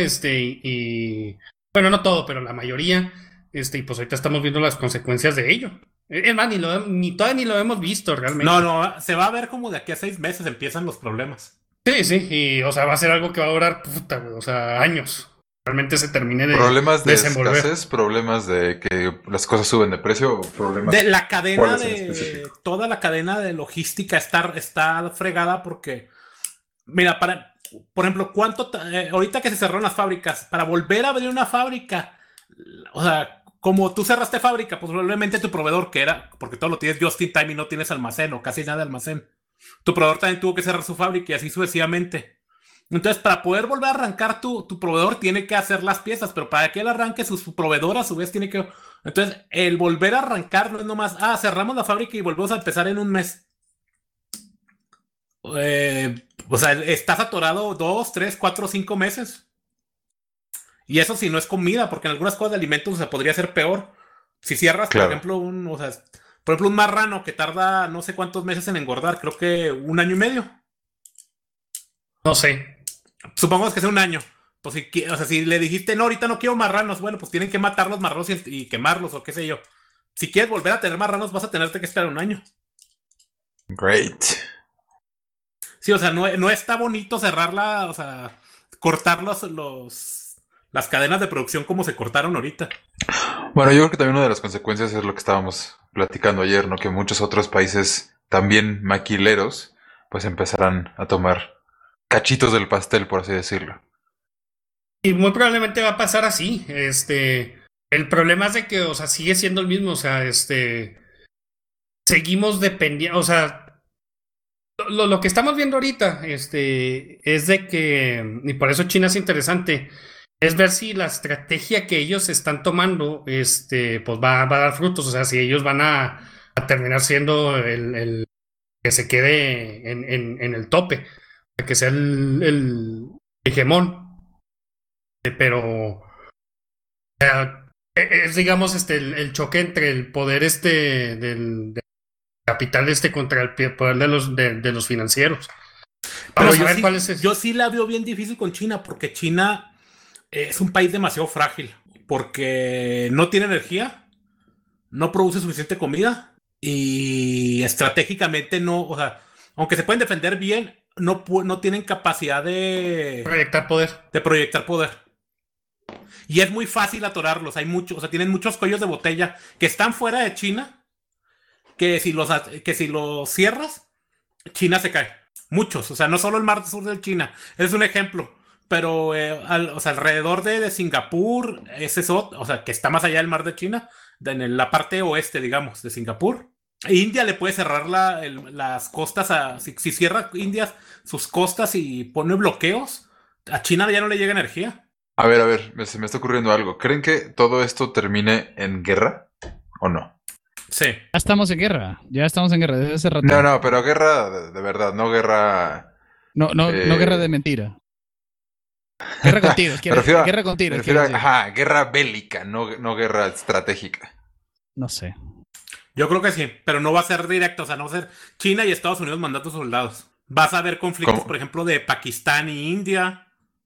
y bueno, no todo, pero la mayoría, y pues ahorita estamos viendo las consecuencias de ello. Es más, todavía ni lo hemos visto realmente. No, se va a ver como de aquí a 6 meses empiezan los problemas. Sí, y o sea, va a ser algo que va a durar, puta, güey, o sea, años. Realmente se termine de problemas de desenvolver. Escasez, problemas de que las cosas suben de precio, problemas de la cadena toda la cadena de logística está fregada porque mira, por ejemplo, ahorita que se cerraron las fábricas, para volver a abrir una fábrica, o sea, como tú cerraste fábrica, pues probablemente tu proveedor, que era, porque todo lo tienes just in time y no tienes almacén o casi nada de almacén, tu proveedor también tuvo que cerrar su fábrica y así sucesivamente. Entonces, para poder volver a arrancar tu proveedor tiene que hacer las piezas, pero para que él arranque, su proveedor a su vez tiene que... Entonces, el volver a arrancar no es nomás, cerramos la fábrica y volvemos a empezar en un mes. O sea, estás atorado 2, 3, 4, 5 meses. Y eso si no es comida, porque en algunas cosas de alimentos se podría hacer peor. Si cierras, claro, por ejemplo, un marrano que tarda no sé cuántos meses en engordar, creo que 1 año y medio. No sé. Supongamos que sea 1 año. Pues si le dijiste, no, ahorita no quiero marranos, bueno, pues tienen que matar los marranos y quemarlos o qué sé yo. Si quieres volver a tener marranos, vas a tenerte que esperar 1 año. Great. Sí, o sea, no está bonito cerrarla, o sea, cortar las cadenas de producción como se cortaron ahorita. Bueno, yo creo que también una de las consecuencias es lo que estábamos platicando ayer, ¿no? Que muchos otros países también maquileros, pues empezarán a tomar cachitos del pastel, por así decirlo. Y muy probablemente va a pasar así. El problema es de que, o sea, sigue siendo el mismo, o sea, seguimos dependiendo, o sea, lo que estamos viendo ahorita, es de que, y por eso China es interesante, es ver si la estrategia que ellos están tomando, pues va a dar frutos, o sea, si ellos van a terminar siendo el que se quede en el tope, que sea el hegemón. Pero es, digamos, el choque entre el poder del capital contra el poder de los financieros. Vamos a ver cuál es ese. Yo sí la veo bien difícil con China, porque China es un país demasiado frágil porque no tiene energía, no produce suficiente comida y estratégicamente no, o sea, aunque se pueden defender bien, no tienen capacidad de proyectar poder. Y es muy fácil atorarlos. Hay muchos, o sea, tienen muchos cuellos de botella que están fuera de China, que si los cierras, China se cae. Muchos, o sea, no solo el mar sur de China, es un ejemplo. Pero, o sea, alrededor de Singapur, o sea, que está más allá del mar de China, en la parte oeste, digamos, de Singapur. India le puede cerrar las costas, si cierra India sus costas y pone bloqueos, a China ya no le llega energía. A ver, se me está ocurriendo algo. ¿Creen que todo esto termine en guerra o no? Sí. Ya estamos en guerra desde hace rato. No, pero guerra de verdad, no guerra... No guerra de mentira. Guerra con tiros, guerra con tiros. Guerra bélica, no guerra estratégica. No sé. Yo creo que sí, pero no va a ser directo, o sea, no va a ser China y Estados Unidos mandando soldados. Vas a ver conflictos, por ejemplo, de Pakistán y India.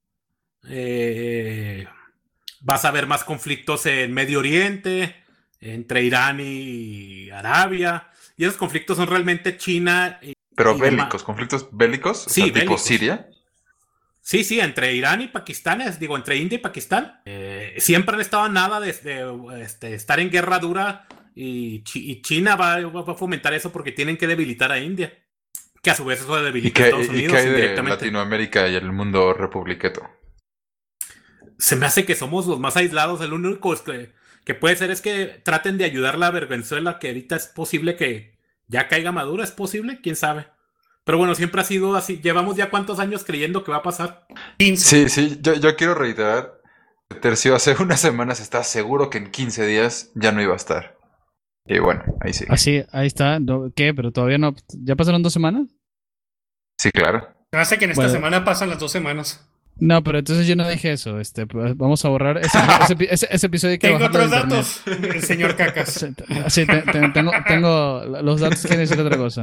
Vas a ver más conflictos en Medio Oriente, entre Irán y Arabia. Y esos conflictos son realmente China. Pero bélicos, conflictos bélicos, sí, o sea, bélicos. ¿tipo Siria? Sí, entre Irán y Pakistán, entre India y Pakistán. Siempre han estado a nada de estar en guerra dura y China va a fomentar eso porque tienen que debilitar a India. Que a su vez eso debilita a Estados Unidos ¿Y qué hay de indirectamente. Latinoamérica y el mundo republiqueto? Se me hace que somos los más aislados. El único que puede ser es que traten de ayudarla a Venezuela, que ahorita es posible que ya caiga Maduro. ¿Es posible? ¿Quién sabe? Pero bueno, siempre ha sido así. Llevamos ya cuántos años creyendo que va a pasar. 15. Sí, yo quiero reiterar. Tercio, hace unas semanas estaba seguro que en 15 días ya no iba a estar. Y bueno, ahí sí. Así, ahí está. ¿Qué? Pero todavía no. ¿Ya pasaron 2 semanas? Sí, claro. Hace que en esta semana pasan las 2 semanas. No, pero entonces yo no dije eso. Pues vamos a borrar ese episodio que tengo otros datos, el señor Cacas. Sí, tengo los datos que decir otra cosa.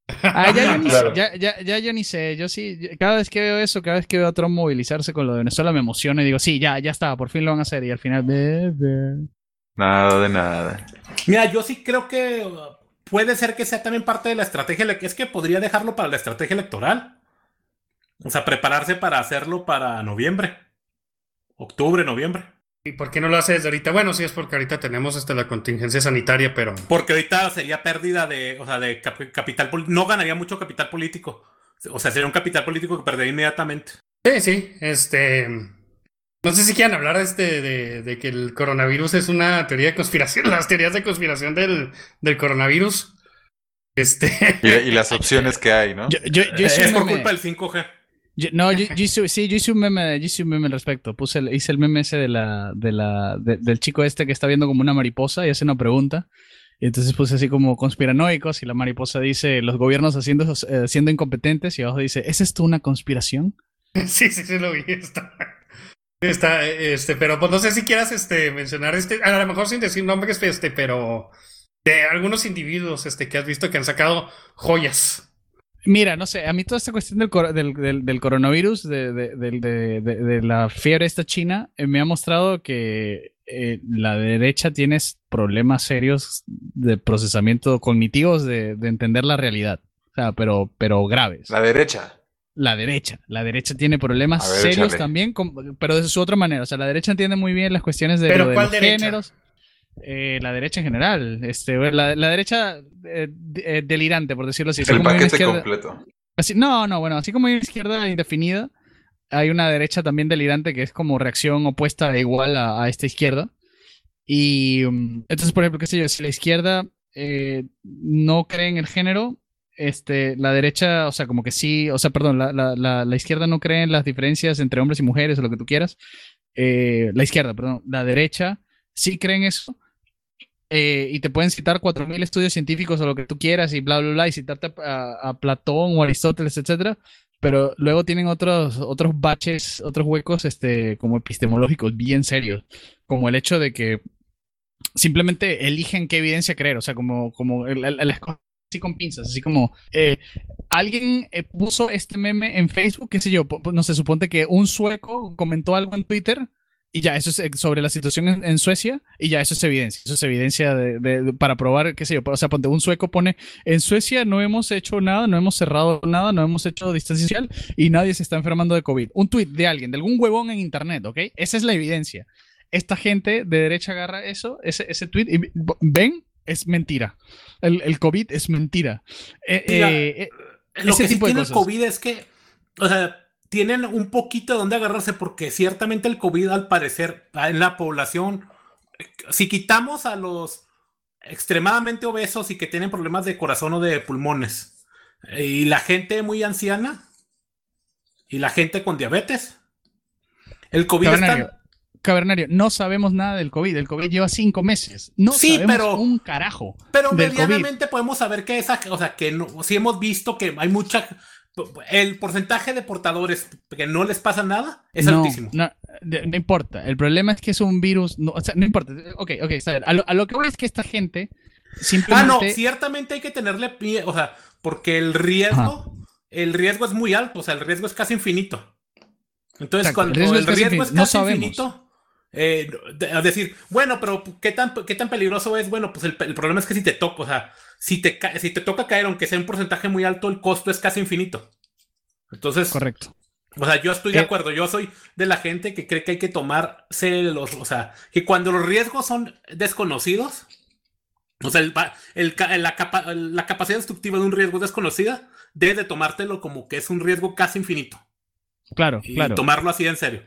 Yo ni sé. Yo sí, cada vez que veo eso, cada vez que veo a Trump movilizarse con lo de Venezuela me emociono y digo, sí, ya está, por fin lo van a hacer. Y al final, Nada de nada. Mira, yo sí creo que puede ser que sea también parte de la estrategia. Es que podría dejarlo para la estrategia electoral. O sea, prepararse para hacerlo para noviembre. Octubre, noviembre. ¿Y por qué no lo hace desde ahorita? Bueno, sí es porque ahorita tenemos la contingencia sanitaria, pero... Porque ahorita sería pérdida de capital político. No ganaría mucho capital político. O sea, sería un capital político que perdería inmediatamente. Sí. No sé si quieran hablar de que el coronavirus es una teoría de conspiración. Las teorías de conspiración del coronavirus. Y las opciones que hay, ¿no? Es por culpa del 5G. Yo hice un meme al respecto. Hice el meme ese del chico que está viendo como una mariposa y hace una pregunta. Y entonces puse así como conspiranoicos y la mariposa dice los gobiernos siendo incompetentes y abajo dice, ¿es esto una conspiración? Sí, lo vi. Pero pues no sé si quieras mencionar a lo mejor sin decir nombres, pero de algunos individuos que has visto que han sacado joyas. Mira, no sé, a mí toda esta cuestión del coronavirus, de la fiebre esta china, me ha mostrado que la derecha tiene problemas serios de procesamiento cognitivos de entender la realidad. O sea, pero graves. La derecha. La derecha tiene problemas serios también, pero de su otra manera. O sea, la derecha entiende muy bien las cuestiones de los géneros. La derecha en general, la derecha delirante, por decirlo así. El paquete completo. Así como hay una izquierda indefinida, hay una derecha también delirante que es como reacción opuesta e igual a esta izquierda. Y entonces, por ejemplo, qué sé yo, si la izquierda no cree en el género, la derecha, o sea, como que sí, o sea, perdón, la izquierda no cree en las diferencias entre hombres y mujeres o lo que tú quieras. La derecha sí cree en eso. Y te pueden citar 4.000 estudios científicos o lo que tú quieras y bla, bla, bla, y citarte a Platón o Aristóteles, etcétera, pero luego tienen otros baches, otros huecos como epistemológicos bien serios, como el hecho de que simplemente eligen qué evidencia creer, o sea, como las cosas así con pinzas, así como alguien puso este meme en Facebook, qué sé yo, no sé, suponte que un sueco comentó algo en Twitter Y ya, eso es sobre la situación en Suecia, y ya eso es evidencia. Eso es evidencia para probar, qué sé yo. O sea, ponte, un sueco pone, en Suecia no hemos hecho nada, no hemos cerrado nada, no hemos hecho distancia social, y nadie se está enfermando de COVID. Un tweet de alguien, de algún huevón en internet, ¿ok? Esa es la evidencia. Esta gente de derecha agarra ese tweet, y ven, es mentira. El COVID es mentira. Lo que sí tiene el COVID es que, o sea, tienen un poquito de dónde agarrarse, porque ciertamente el COVID, al parecer, en la población, si quitamos a los extremadamente obesos y que tienen problemas de corazón o de pulmones, y la gente muy anciana, y la gente con diabetes, el COVID Cavernario, no sabemos nada del COVID. El COVID lleva 5 meses. No sabemos un carajo. Pero medianamente podemos saber que si hemos visto que hay el porcentaje de portadores que no les pasa nada es altísimo. No importa. El problema es que es un virus. No importa. Ok, está bien. A lo que voy es que esta gente simplemente. Ciertamente hay que tenerle pie, porque el riesgo es muy alto. O sea, el riesgo es casi infinito. Entonces, exacto, cuando el riesgo es casi infinito, a decir, bueno, pero ¿qué tan peligroso es? Bueno, pues el problema es que si te toca, o sea, si te toca caer, aunque sea un porcentaje muy alto, el costo es casi infinito. Entonces, correcto. O sea, yo estoy de acuerdo. Yo soy de la gente que cree que hay que tomarse o sea, que cuando los riesgos son desconocidos, o sea, la capacidad destructiva de un riesgo desconocida, debes de tomártelo como que es un riesgo casi infinito. Claro. Tomarlo así en serio.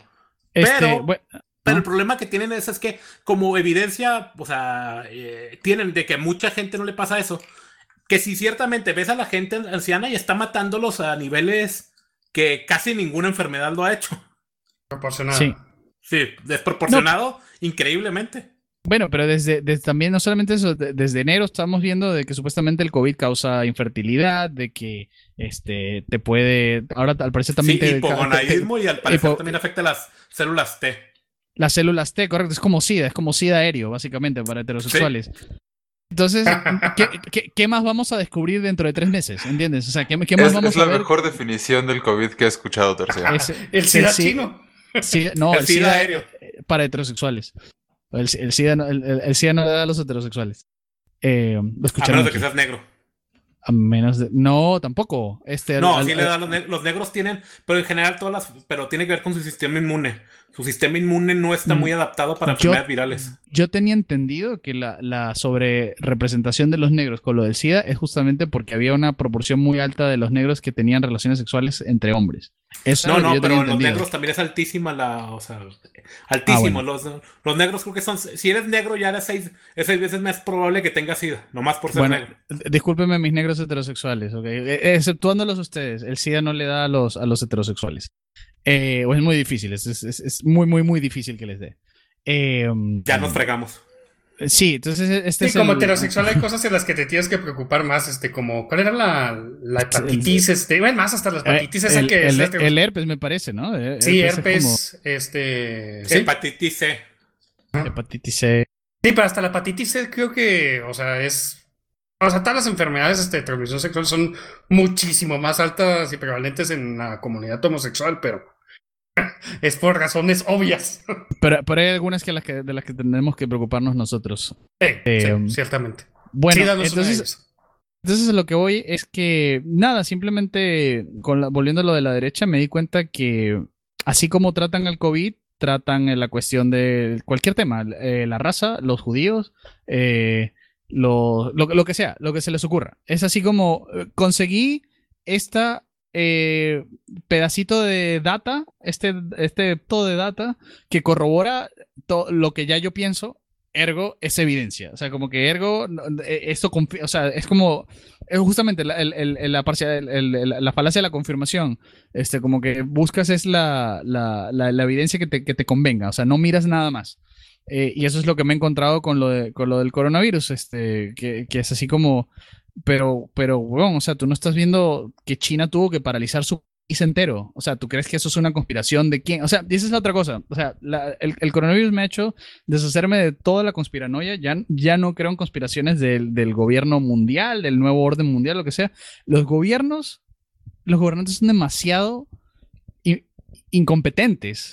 Pero el problema que tienen es que, como evidencia, o sea, tienen de que a mucha gente no le pasa eso, que si ciertamente ves a la gente anciana y está matándolos a niveles que casi ninguna enfermedad lo ha hecho. Proporcionado. Sí, desproporcionado increíblemente. Bueno, pero desde también, no solamente eso, desde enero estamos viendo de que supuestamente el COVID causa infertilidad, de que te puede, ahora al parecer también hipogonadismo y al parecer también afecta las células T. Las células T, correcto, es como SIDA aéreo, básicamente, para heterosexuales. Sí. Entonces, ¿qué más vamos a descubrir dentro de 3 meses? ¿Entiendes? O sea, ¿qué más vamos a ver? Es la mejor definición del COVID que he escuchado, Tercia. ¿El SIDA chino? No, el SIDA aéreo. Para heterosexuales. El SIDA no le da a los heterosexuales. A menos de que seas negro. A menos de... No, tampoco. Sí le da los negros tienen, pero en general pero tiene que ver con su sistema inmune. Su sistema inmune no está muy adaptado para enfermedades virales. Yo tenía entendido que la sobrerepresentación de los negros con lo del SIDA es justamente porque había una proporción muy alta de los negros que tenían relaciones sexuales entre hombres. Eso pero en los negros también es altísima altísimo. Bueno. Los negros creo que son, si eres negro ya eres 6 veces más probable que tengas SIDA, nomás por ser negro. Discúlpenme mis negros heterosexuales, ¿okay? Exceptuándolos ustedes, el SIDA no le da a los heterosexuales. O es muy difícil, es muy, muy, muy difícil que les dé. Ya nos fregamos. Sí, entonces como heterosexual hay cosas en las que te tienes que preocupar más, como ¿cuál era la hepatitis? Bueno, más hasta la hepatitis esa que es el herpes, me parece, ¿no? Sí, herpes, ¿sí? Hepatitis C. Hepatitis C. Sí, pero hasta la hepatitis C creo que, todas las enfermedades de transmisión sexual son muchísimo más altas y prevalentes en la comunidad homosexual, pero es por razones obvias. Pero hay algunas de las que tenemos que preocuparnos nosotros. Sí, ciertamente. Bueno, entonces lo que voy es que, nada, simplemente volviendo a lo de la derecha, me di cuenta que así como tratan al COVID, tratan la cuestión de cualquier tema, la raza, los judíos, lo que sea, lo que se les ocurra. Es así como conseguí esta pedacito de data, todo de data que corrobora lo que ya yo pienso, ergo es evidencia. O sea, como que ergo esto, o sea, es como justamente la falacia de la confirmación. Como que buscas es la evidencia que te convenga. O sea, no miras nada más. Y eso es lo que me he encontrado con lo del coronavirus, que es así como, pero bueno, o sea, tú no estás viendo que China tuvo que paralizar su país entero. O sea, ¿tú crees que eso es una conspiración de quién? O sea, y esa es la otra cosa. O sea, el coronavirus me ha hecho deshacerme de toda la conspiranoia. Ya no creo en conspiraciones del gobierno mundial, del nuevo orden mundial, lo que sea. Los gobernantes son demasiado incompetentes.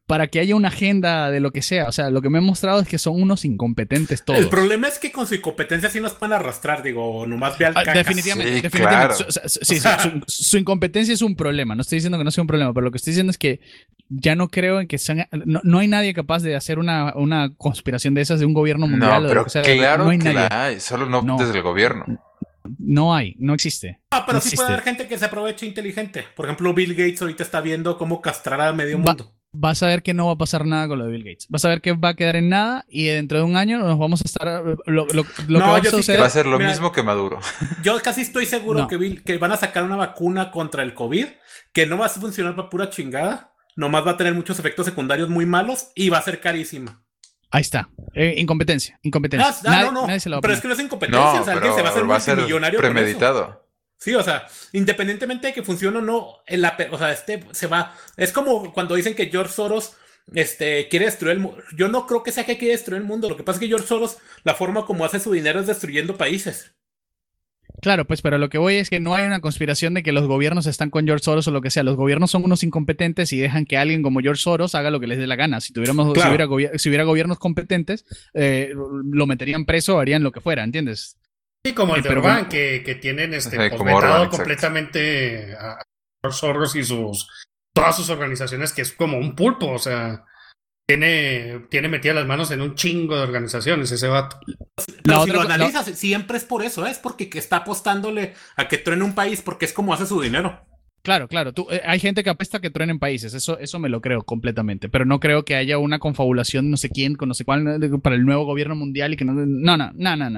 para que haya una agenda de lo que sea. O sea, lo que me han mostrado es que son unos incompetentes todos. El problema es que con su incompetencia sí nos pueden arrastrar, digo, nomás ve al cacas. Definitivamente. Claro. Su incompetencia es un problema. No estoy diciendo que no sea un problema, pero lo que estoy diciendo es que ya no creo en que sean... No hay nadie capaz de hacer una conspiración de esas de un gobierno mundial. No, o pero lo que sea. claro no hay que nadie. la hay, solo no desde el gobierno. No hay, no existe. Pero no sí existe. puede haber gente que se aproveche inteligente. Por ejemplo, Bill Gates ahorita está viendo cómo castrar a medio mundo. Vas a ver que no va a pasar nada con lo de Bill Gates. Vas a ver que va a quedar en nada y dentro de un año nos vamos a estar... Lo que va a suceder... Va a ser lo mismo que Maduro. Yo casi estoy seguro que van a sacar una vacuna contra el COVID que no va a funcionar para pura chingada. Nomás va a tener muchos efectos secundarios muy malos y va a ser carísima. Ahí está. Incompetencia. Nadie se la va a pero poner. es que no es incompetencia. No, o sea, alguien se va a hacer multimillonario premeditado. con eso. Sí, o sea, independientemente de que funcione o no, o sea, se va. Es como cuando dicen que George Soros quiere destruir el mundo. Yo no creo que sea que quiere destruir el mundo. Lo que pasa es que George Soros, la forma como hace su dinero es destruyendo países. Claro, pues, pero lo que voy es que no hay una conspiración de que los gobiernos están con George Soros o lo que sea. Los gobiernos son unos incompetentes y dejan que alguien como George Soros haga lo que les dé la gana. Si hubiera gobiernos competentes, lo meterían preso, harían lo que fuera, ¿entiendes? Sí, como el de Orbán, que tienen vetado completamente a George Soros y todas sus organizaciones, que es como un pulpo, o sea, tiene metidas las manos en un chingo de organizaciones ese vato. Pero si lo analizas, siempre es por eso, es porque está apostándole a que truene un país, porque es como hace su dinero. Claro. Hay gente que apuesta a que truenen países, eso me lo creo completamente, pero no creo que haya una confabulación no sé quién con no sé cuál para el nuevo gobierno mundial y que no.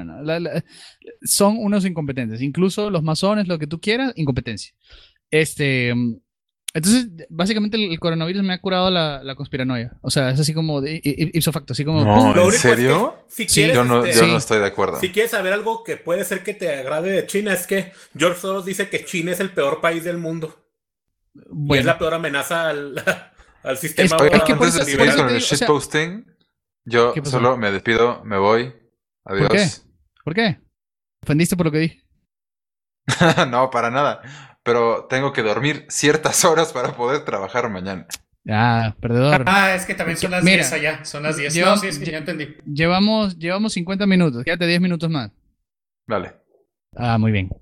Son unos incompetentes, incluso los masones, lo que tú quieras, incompetencia. Entonces, básicamente el coronavirus me ha curado la conspiranoia. O sea, es así como ipso facto, así como... No, ¿en serio? Es que, si quieres, yo no estoy de acuerdo. Si quieres saber algo que puede ser que te agrade de China, es que George Soros dice que China es el peor país del mundo. Bueno. Y es la peor amenaza al sistema. Antes de seguir con el shitposting, yo solo me despido, me voy. Adiós. ¿Por qué? ¿Ofendiste por lo que dije? No, para nada. Pero tengo que dormir ciertas horas para poder trabajar mañana. Perdedor. Es que también son las 10 allá. Son las 10. No, sí, es que ya entendí. Llevamos 50 minutos. Quédate 10 minutos más. Vale. Muy bien.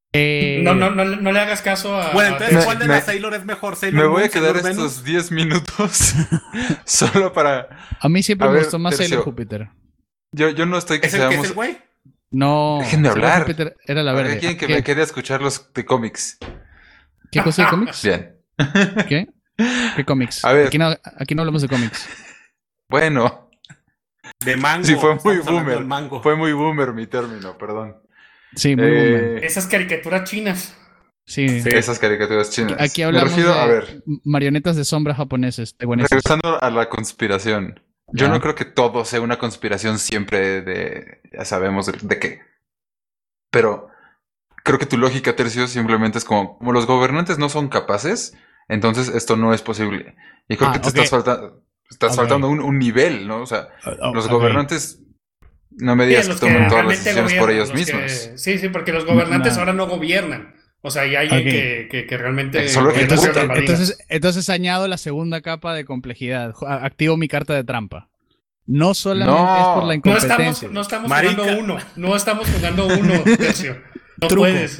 No le hagas caso a... Bueno, entonces, ¿cuál de las Sailor es mejor? ¿Sailor me voy Moon, a quedar Sailor estos Venus? 10 minutos solo para... A mí siempre me gustó más Sailor Júpiter. Yo no estoy que ¿Es seamos... el que es el güey? No. Déjenme hablar. Júpiter era la verde. Quieren que me quede a escuchar los de cómics. ¿Qué cosa de cómics? Bien. ¿Qué? ¿Qué cómics? A ver. Aquí no hablamos de cómics. Bueno. De mango. Sí, fue muy boomer. Fue muy boomer mi término, perdón. Sí, muy boomer. Esas caricaturas chinas. Sí. Esas caricaturas chinas. Aquí hablamos de marionetas de sombra japoneses. Regresando a la conspiración. Yo no creo que todo sea una conspiración siempre de... Ya sabemos de qué. Pero creo que tu lógica, Tercio, simplemente es como los gobernantes no son capaces, entonces esto no es posible. Y creo que te estás faltando un nivel, ¿no? O sea, los gobernantes... No me digas que tomen todas las decisiones por ellos mismos. Sí, porque los gobernantes ahora no gobiernan. O sea, hay alguien que realmente... Entonces añado la segunda capa de complejidad. Activo mi carta de trampa. No solamente es por la incompetencia. No estamos jugando uno. No estamos jugando uno, Tercio. No truco. Puedes.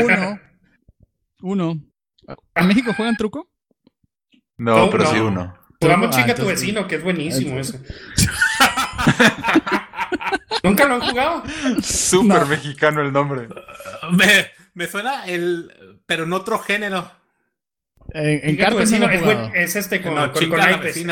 Uno. ¿En México juegan truco? No, pero sí uno. Jugamos Chica tu vecino, que es buenísimo eso. ¿Nunca lo han jugado? Súper mexicano el nombre. Me suena pero en otro género. En cartas no es con la vecina,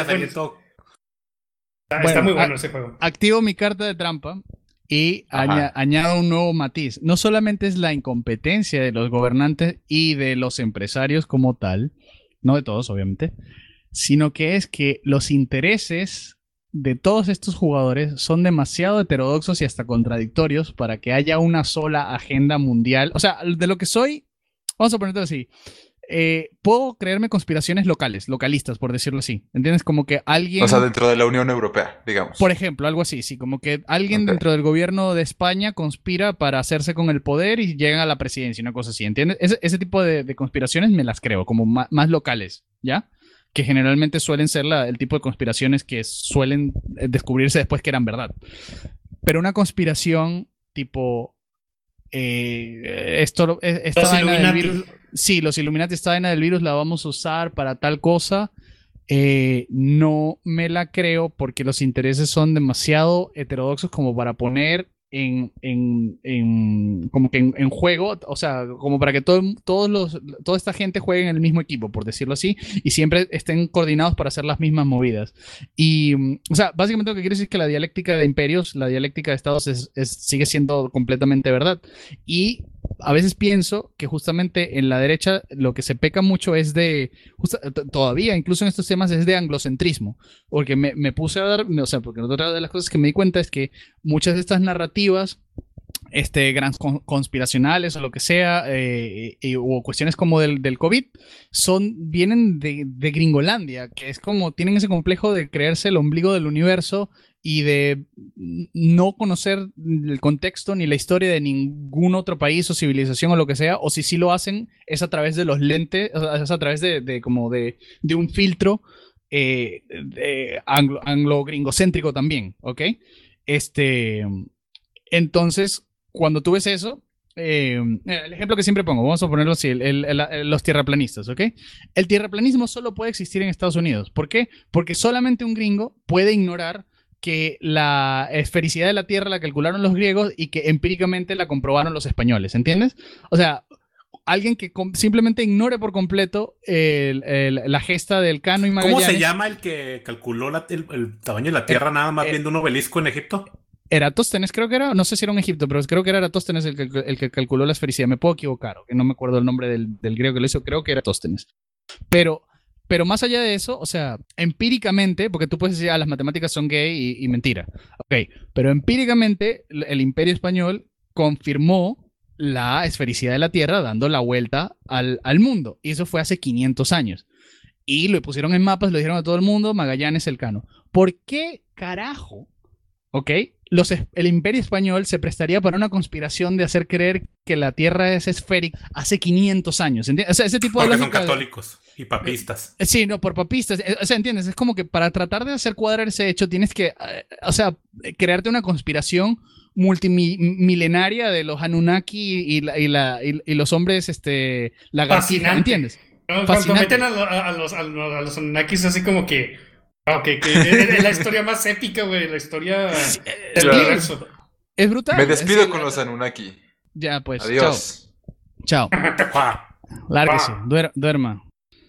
está muy bueno ese juego. Activo mi carta de trampa y añado un nuevo matiz. No solamente es la incompetencia de los gobernantes y de los empresarios como tal, no de todos obviamente, sino que es que los intereses de todos estos jugadores son demasiado heterodoxos y hasta contradictorios para que haya una sola agenda mundial. O sea, de lo que soy, vamos a ponerlo así, puedo creerme conspiraciones localistas, por decirlo así. ¿Entiendes? Como que alguien... O sea, dentro de la Unión Europea, digamos. Por ejemplo, algo así, sí. Como que alguien dentro del gobierno de España conspira para hacerse con el poder y llega a la presidencia, una cosa así. ¿Entiendes? Ese tipo de conspiraciones me las creo, como más locales, ¿ya? que generalmente suelen ser el tipo de conspiraciones que suelen descubrirse después que eran verdad. Pero una conspiración tipo... esta vaina del virus, sí, los Illuminati, esta vaina del virus la vamos a usar para tal cosa, no me la creo porque los intereses son demasiado heterodoxos como para poner como que en juego, o sea, como para que toda esta gente juegue en el mismo equipo, por decirlo así, y siempre estén coordinados para hacer las mismas movidas. Y, o sea, básicamente lo que quiero decir es que la dialéctica de imperios, la dialéctica de estados sigue siendo completamente verdad. Y a veces pienso que justamente en la derecha lo que se peca mucho es todavía, incluso en estos temas, es de anglocentrismo, porque me puse a dar, o sea, porque otra de las cosas que me di cuenta es que muchas de estas narrativas conspiracionales o lo que sea, o cuestiones como del COVID, vienen de Gringolandia, que es como, tienen ese complejo de creerse el ombligo del universo y de no conocer el contexto ni la historia de ningún otro país o civilización o lo que sea, o si sí lo hacen, es a través de los lentes, es a través de un filtro anglo-gringocéntrico también, ¿ok? Entonces, cuando tú ves eso, el ejemplo que siempre pongo, vamos a ponerlo así, los tierraplanistas, ¿ok? El tierraplanismo solo puede existir en Estados Unidos. ¿Por qué? Porque solamente un gringo puede ignorar que la esfericidad de la Tierra la calcularon los griegos y que empíricamente la comprobaron los españoles, ¿entiendes? O sea, alguien que simplemente ignore por completo la gesta del Cano y Magallanes. ¿Cómo se llama el que calculó el tamaño de la Tierra nada más viendo un obelisco en Egipto? Eratóstenes, creo que era, no sé si era un Egipto, pero creo que era Eratóstenes el que calculó la esfericidad. Me puedo equivocar, que no me acuerdo el nombre del griego que lo hizo, creo que era Eratóstenes. Pero más allá de eso, o sea, empíricamente, porque tú puedes decir, las matemáticas son gay y mentira. Ok, pero empíricamente el Imperio Español confirmó la esfericidad de la Tierra dando la vuelta al mundo. Y eso fue hace 500 años. Y lo pusieron en mapas, lo dijeron a todo el mundo, Magallanes, Elcano. ¿Por qué carajo? ¿Ok? El Imperio Español se prestaría para una conspiración de hacer creer que la Tierra es esférica hace 500 años. ¿Entiendes? O sea, ese tipo porque de son católicos y papistas. Sí, no, por papistas. O sea, ¿entiendes? Es como que para tratar de hacer cuadrar ese hecho tienes que, o sea, crearte una conspiración multimilenaria de los Anunnaki y los hombres lagartijas, ¿entiendes? Cuando meten a los Anunnakis así como que... Ok, que es la historia más épica, güey, la historia del universo. Es brutal. Me despido con los Anunnaki. Ya, pues. Adiós. Chao. Lárguese, duerma.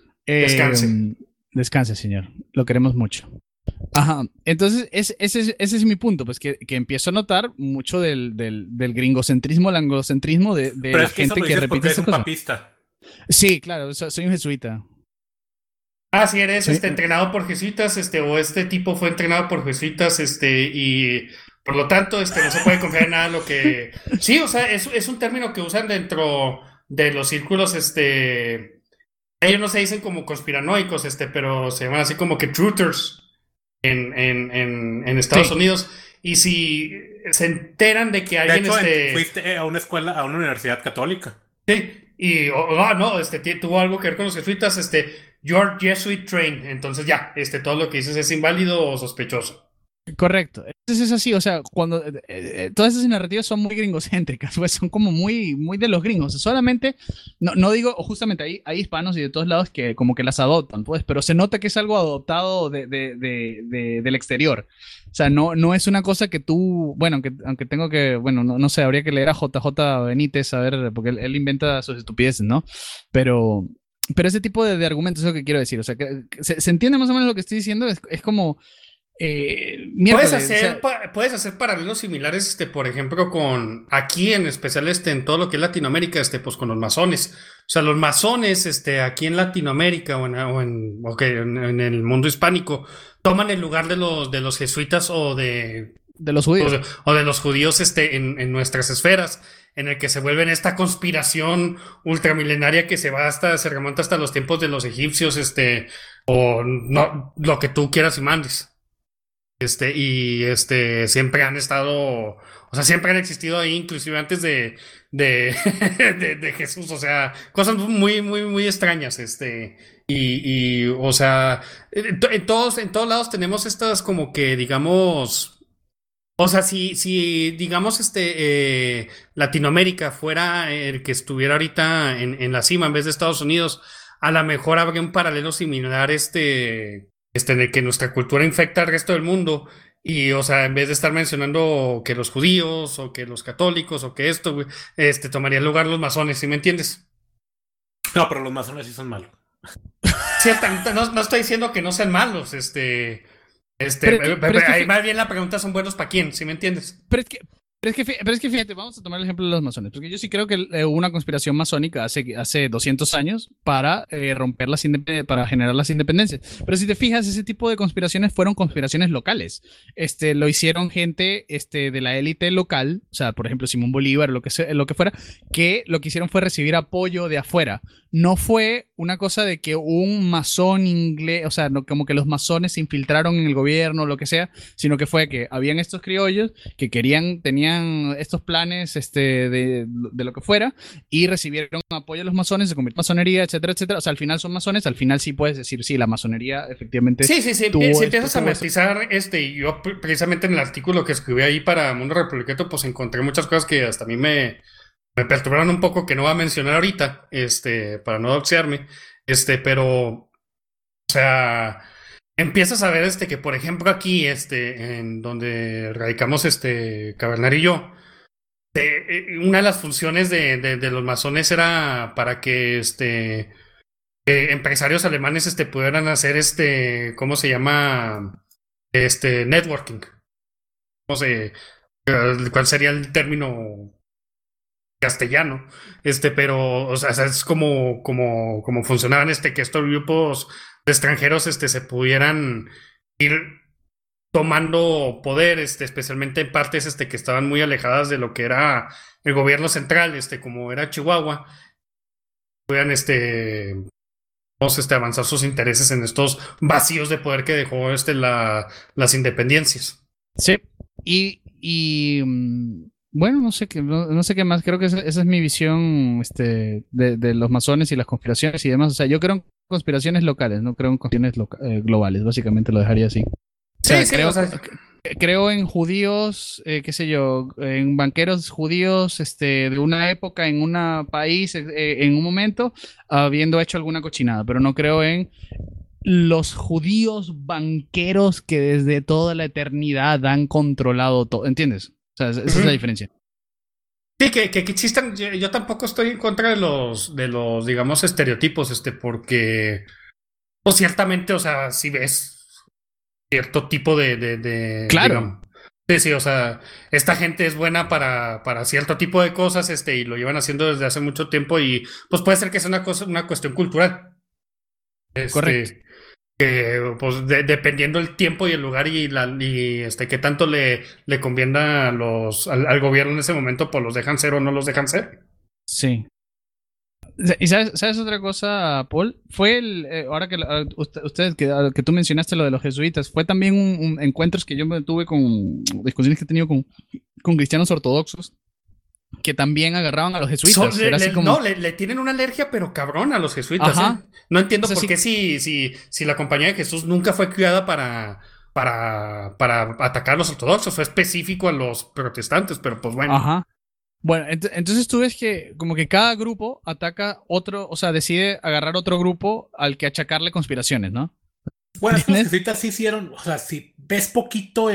Descanse, señor. Lo queremos mucho. Ajá. Entonces, ese es mi punto, pues que empiezo a notar mucho del gringocentrismo, el anglocentrismo de la gente que repite es un papista. Sí, claro, soy un jesuita. Ah, si eres entrenado por jesuitas, o este tipo fue entrenado por jesuitas, y por lo tanto, no se puede confiar en nada lo que... Sí, o sea, es un término que usan dentro de los círculos, ellos no se dicen como conspiranoicos, pero se llaman así como que truthers en Estados Unidos. Y si se enteran de que alguien... De hecho, fuiste a una escuela, a una universidad católica. Sí, y tuvo algo que ver con los jesuitas, You're Jesuit trained, entonces ya, todo lo que dices es inválido o sospechoso. Correcto. Entonces es así, o sea, cuando todas esas narrativas son muy gringocéntricas, pues son como muy, muy de los gringos. Solamente, no digo, justamente hay hispanos y de todos lados que como que las adoptan, pues, pero se nota que es algo adoptado del exterior. O sea, no es una cosa que tú, bueno, aunque tengo que, bueno, no sé, habría que leer a JJ Benítez, a ver, porque él inventa sus estupideces, ¿no? Pero ese tipo de argumentos es lo que quiero decir. O sea, que se entiende más o menos lo que estoy diciendo. Es como... puedes hacer paralelos similares, por ejemplo, con aquí, en especial en todo lo que es Latinoamérica, pues con los masones. O sea, los masones, aquí en Latinoamérica o en el mundo hispánico, toman el lugar de los jesuitas o de los judíos. O de los judíos en nuestras esferas, en el que se vuelven esta conspiración ultramilenaria que se remonta hasta los tiempos de los egipcios, o no, lo que tú quieras y mandes. Siempre han estado, o sea, siempre han existido ahí, inclusive antes de Jesús, o sea, cosas muy, muy, muy extrañas, o sea, en todos lados tenemos estas como que, digamos, o sea, si digamos, Latinoamérica fuera el que estuviera ahorita en la cima en vez de Estados Unidos, a lo mejor habría un paralelo similar, en el que nuestra cultura infecta al resto del mundo y, o sea, en vez de estar mencionando que los judíos o que los católicos o que esto, güey, tomaría lugar los masones, ¿sí me entiendes? No, pero los masones sí son malos. Ciertamente, no estoy diciendo que no sean malos, ahí más bien la pregunta son buenos para quién, ¿sí me entiendes? Pero es que fíjate, vamos a tomar el ejemplo de los masones, porque yo sí creo que hubo una conspiración masónica hace 200 años para romper para generar las independencias. Pero si te fijas, ese tipo de conspiraciones fueron conspiraciones locales. Lo hicieron gente de la élite local, o sea, por ejemplo, Simón Bolívar, lo que fuera, que lo que hicieron fue recibir apoyo de afuera. No fue una cosa de que un masón inglés, o sea, no, como que los masones se infiltraron en el gobierno o lo que sea, sino que fue que habían estos criollos que tenían estos planes de lo que fuera y recibieron apoyo de los masones, se convirtió en masonería, etcétera, etcétera. O sea, al final son masones, al final sí puedes decir, sí, la masonería efectivamente. Sí. Si empiezas a matizar, y yo precisamente en el artículo que escribí ahí para Mundo Republicano, pues encontré muchas cosas que hasta a mí me perturbaron un poco, que no voy a mencionar ahorita, para no doxearme, pero, o sea, empiezas a ver, que por ejemplo aquí, en donde radicamos, Cabernet y yo, una de las funciones de los masones era para que, empresarios alemanes, pudieran hacer, ¿cómo se llama? Networking. No sé, ¿cuál sería el término castellano? Pero, o sea, es como funcionaban, que estos grupos de extranjeros, se pudieran ir tomando poder, especialmente en partes, que estaban muy alejadas de lo que era el gobierno central, como era Chihuahua, pudieran, avanzar sus intereses en estos vacíos de poder que dejó, las independencias. Sí, y bueno, no sé qué más. Creo que esa es mi visión de los masones y las conspiraciones y demás. O sea, yo creo en conspiraciones locales, no creo en conspiraciones globales. Básicamente lo dejaría así. O sea, creo en judíos, qué sé yo, en banqueros judíos de una época, en un país, en un momento, habiendo hecho alguna cochinada. Pero no creo en los judíos banqueros que desde toda la eternidad han controlado todo. ¿Entiendes? O sea, esa es la diferencia. Sí, que existan. Yo tampoco estoy en contra de los digamos, estereotipos, porque, pues ciertamente, o sea, si ves cierto tipo de claro. Digamos, sí, o sea, esta gente es buena para cierto tipo de cosas, y lo llevan haciendo desde hace mucho tiempo y, pues puede ser que sea una cuestión cultural. Correcto. Que pues dependiendo el tiempo y el lugar y qué tanto le conviene al gobierno en ese momento, pues los dejan ser o no los dejan ser. Sí. ¿Y sabes otra cosa, Paul? Fue ahora que ustedes que tú mencionaste lo de los jesuitas, fue también un encuentros que yo me tuve con discusiones que he tenido con cristianos ortodoxos que también agarraban a los jesuitas. No, le tienen una alergia, pero cabrón, a los jesuitas. Ajá. No entiendo por qué si la compañía de Jesús nunca fue criada para atacar a los ortodoxos, fue específico a los protestantes, pero pues bueno. Ajá. Bueno, entonces tú ves que como que cada grupo ataca otro, o sea, decide agarrar otro grupo al que achacarle conspiraciones, ¿no? Bueno, los jesuitas sí hicieron, o sea, si ves poquito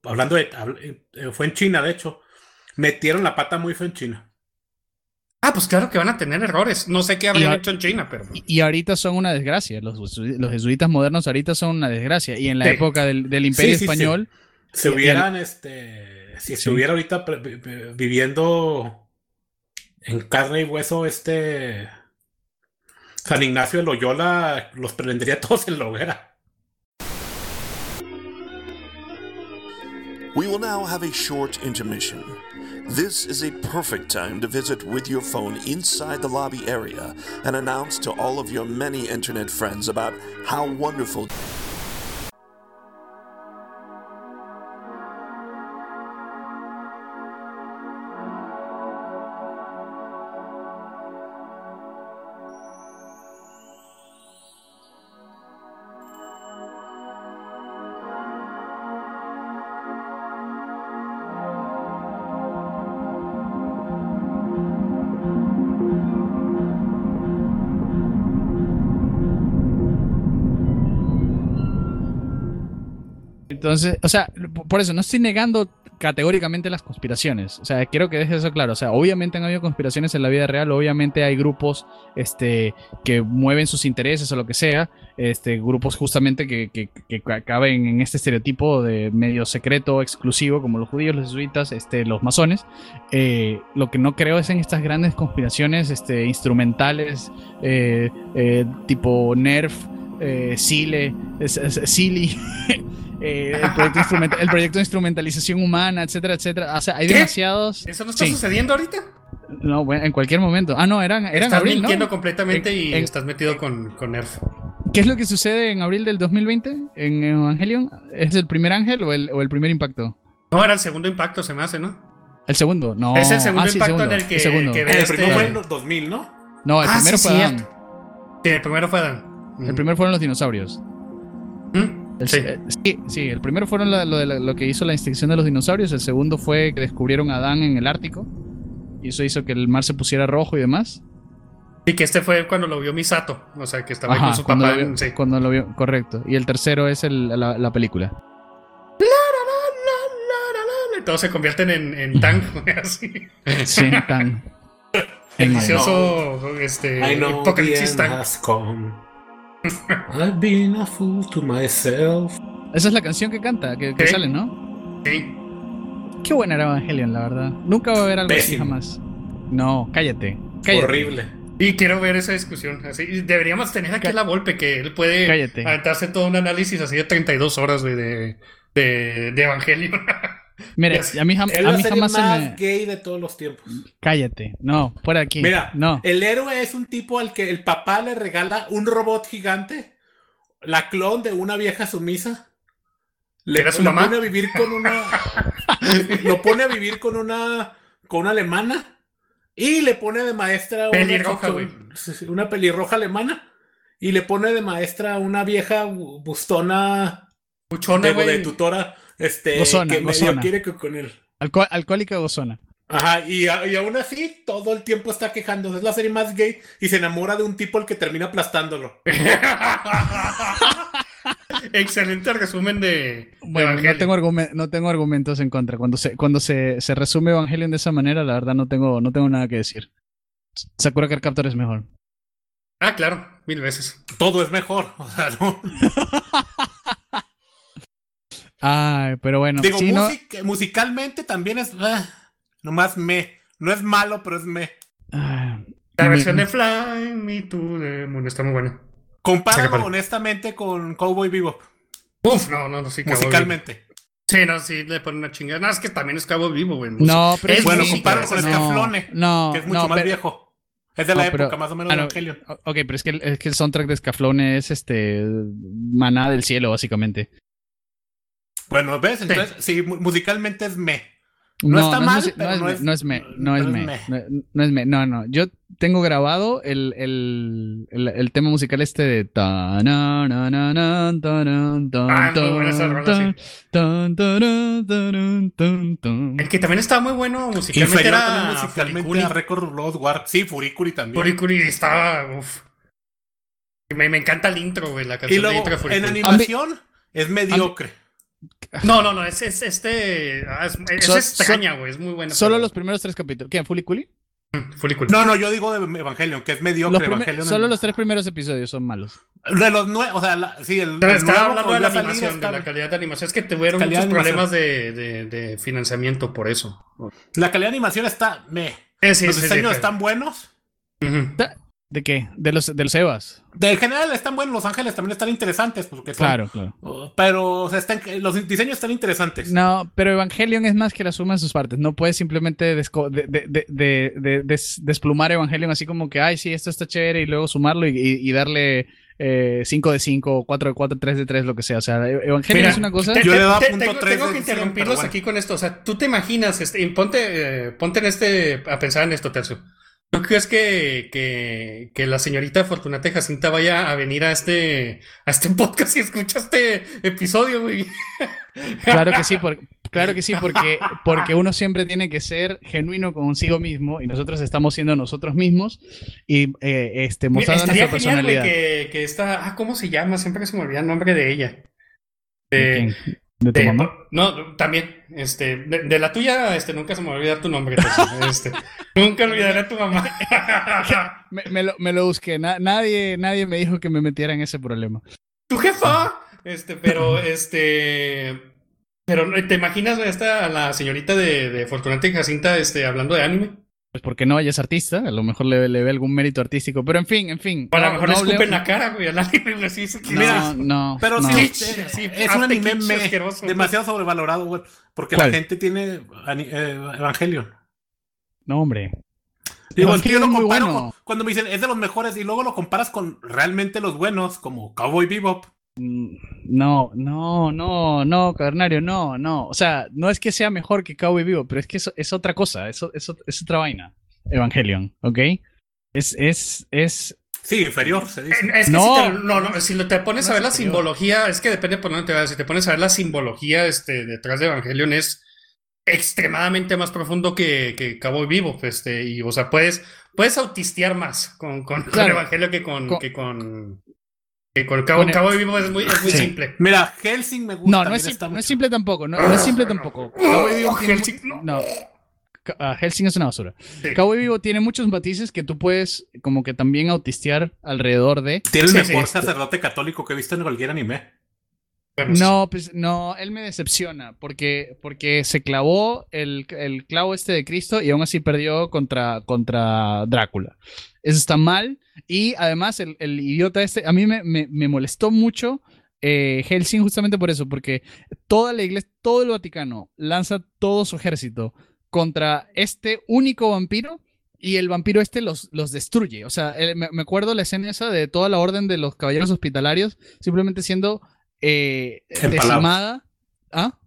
fue en China, de hecho, metieron la pata muy feo en China. Ah, pues claro que van a tener errores. No sé qué habrían hecho en China, pero... Y ahorita son una desgracia. Los jesuitas modernos ahorita son una desgracia. Y en la época del Imperio Español... Sí. Se hubieran, si estuviera ahorita viviendo en carne y hueso, San Ignacio de Loyola los prendería todos en la hoguera. We will now have a short intermission. This is a perfect time to visit with your phone inside the lobby area and announce to all of your many internet friends about how wonderful... Entonces, o sea, por eso no estoy negando categóricamente las conspiraciones. O sea, quiero que dejes eso claro. O sea, obviamente han habido conspiraciones en la vida real, obviamente hay grupos que mueven sus intereses o lo que sea, grupos justamente que caben en este estereotipo de medio secreto, exclusivo, como los judíos, los jesuitas, los masones. Lo que no creo es en estas grandes conspiraciones instrumentales, tipo Nerf, Silly, el proyecto de instrumentalización humana, etcétera, etcétera. O sea, hay demasiados. ¿Eso no está sucediendo ahorita? No, bueno, en cualquier momento. Ah, no, eran estás abril, mintiendo ¿no? completamente y estás metido con Nerf. ¿Qué es lo que sucede en abril del 2020 en Evangelion? ¿Es el primer ángel o el primer impacto? No, era el segundo impacto, se me hace, ¿no? El segundo, no. Es el segundo impacto segundo, en el que el primero fue en 2000, ¿no? No, el primero fue Adán. Sí, el primero fue Adán. El primero fueron los dinosaurios. Sí, el primero fueron lo que hizo la extinción de los dinosaurios. El segundo fue que descubrieron a Adán en el Ártico. Y eso hizo que el mar se pusiera rojo y demás. Y que fue cuando lo vio Misato. O sea, que estaba con su papá. Cuando lo vio, correcto. Y el tercero es la película. Y todos se convierten en Tang, así. Sí, Tang. Delicioso, Apocalipsis Tang. I've been a fool to myself. Esa es la canción que canta, que sale, ¿no? Sí. Qué buena era Evangelion, la verdad. Nunca va a haber algo así jamás. No, cállate. Horrible. Y quiero ver esa discusión. Así, deberíamos tener aquí a la Volpe, que él puede aventarse todo un análisis así de 32 horas de Evangelion. Mira, a mí jamás se me... gay de todos los tiempos. Cállate, no, fuera de aquí. Mira, no. El héroe es un tipo al que el papá le regala un robot gigante, la clon de una vieja sumisa. ¿Era su mamá? Pone a vivir con una... lo pone a vivir con una alemana y le pone de maestra una pelirroja alemana y le pone de maestra una vieja bustona buchona, de tutora. Gozona, que gozona. medio quiere con él. Alcohólica gozona. Ajá, y aún así todo el tiempo está quejándose. Es la serie más gay y se enamora de un tipo al que termina aplastándolo. Excelente resumen de bueno, no tengo argumentos en contra. Cuando se resume Evangelion de esa manera, la verdad no tengo nada que decir. Sakura Card Captor es mejor. Ah, claro, 1000 veces. Todo es mejor. O sea, no. Ay, pero bueno. Digo, musicalmente también es... nomás no es malo, pero es La versión de Fly Me to the Moon está muy buena. Compáralo honestamente con Cowboy Bebop. Uf, no, sí. Musicalmente. Sí, no, sí, le ponen una chingada. No, es que también es Cowboy Bebop, güey. No, pero es bueno, compáralo con Scaflone, que es mucho más viejo. Es de la época más o menos de Evangelion. Ok, pero es que el soundtrack de Scaflone es maná del cielo, básicamente. Bueno, ¿ves? Entonces, sí, musicalmente es No está mal, pero no es me. No. Yo tengo grabado el tema musical de el que también estaba muy bueno musicalmente era musicalmente a Record Blood War. Sí, Furikuri también. Furikuri estaba me encanta el intro, güey, la canción y luego, de intro de Furikuri. En animación es mediocre. No, es extraña, güey, es muy buena. Solo los primeros 3 capítulos. ¿Qué? ¿Fuliculi? Fuliculi. No, yo digo de Evangelion, que es mediocre. Solo los 3 primeros episodios son malos. De los 9, o sea, estaba hablando de la animación, de la calidad de animación. Es que tuvieron muchos problemas de financiamiento por eso. La calidad de animación está los diseños están buenos. ¿De qué? De los EVAs. De general están buenos, Los Ángeles también están interesantes. Porque claro. Pero o sea, los diseños están interesantes. No, pero Evangelion es más que la suma de sus partes. No puedes simplemente desplumar Evangelion así como que, ay, sí, esto está chévere, y luego sumarlo y darle 5 de 5, 4 de 4, 3 de 3, lo que sea. O sea, Evangelion es una cosa... Yo le daba tengo que interrumpirlos aquí con esto. O sea, tú te imaginas, ponte a pensar en esto, Tercio. ¿No crees que la señorita Fortunata Jacinta vaya a venir a este podcast y escucha este episodio, güey? Claro que sí, porque uno siempre tiene que ser genuino consigo mismo, y nosotros estamos siendo nosotros mismos y mostrando nuestra personalidad. Que esta, ¿cómo se llama? Siempre que se me olvida el nombre de ella. ¿De tu mamá? No, también. De la tuya, nunca se me va a olvidar tu nombre. Entonces, nunca olvidaré a tu mamá. me lo busqué. Nadie me dijo que me metiera en ese problema. ¡Tu jefa! Pero ¿te imaginas a la señorita de Fortunata y Jacinta hablando de anime? Pues porque no, ella es artista, a lo mejor le ve algún mérito artístico, pero en fin. A lo mejor le escupen la cara, güey, al anime, güey, así. No. Pero no. sí, es un anime demasiado sobrevalorado, güey, porque ¿Cuál? la gente tiene Evangelion. No, hombre. Digo, es que yo lo es muy comparo bueno. cuando me dicen es de los mejores y luego lo comparas con realmente los buenos, como Cowboy Bebop. No, Cavernario, no. O sea, no es que sea mejor que Cowboy Vivo, pero es que eso es otra cosa, es otra vaina. Evangelion, ¿ok? Es Sí, inferior, se dice. Es que si te pones a ver la simbología, es que depende por dónde te vas. Si te pones a ver la simbología detrás de Evangelion es extremadamente más profundo que Cowboy Vivo, y o sea, puedes autistear más con Evangelion que con Cowboy Vivo es muy simple. Mira, Hellsing me gusta. No es simple tampoco. No es simple tampoco. Cowboy Vivo Hellsing es una basura. Sí. Cowboy Vivo tiene muchos matices que tú puedes como que también autistear alrededor de. Tiene el mejor sacerdote católico que he visto en cualquier anime. No, pues no, él me decepciona porque se clavó el clavo de Cristo y aún así perdió contra Drácula. Eso está mal. Y además el idiota a mí me molestó mucho Hellsing justamente por eso, porque toda la iglesia, todo el Vaticano lanza todo su ejército contra este único vampiro y el vampiro los destruye. O sea, me acuerdo la escena esa de toda la orden de los caballeros hospitalarios simplemente siendo decimada. ¿Ah?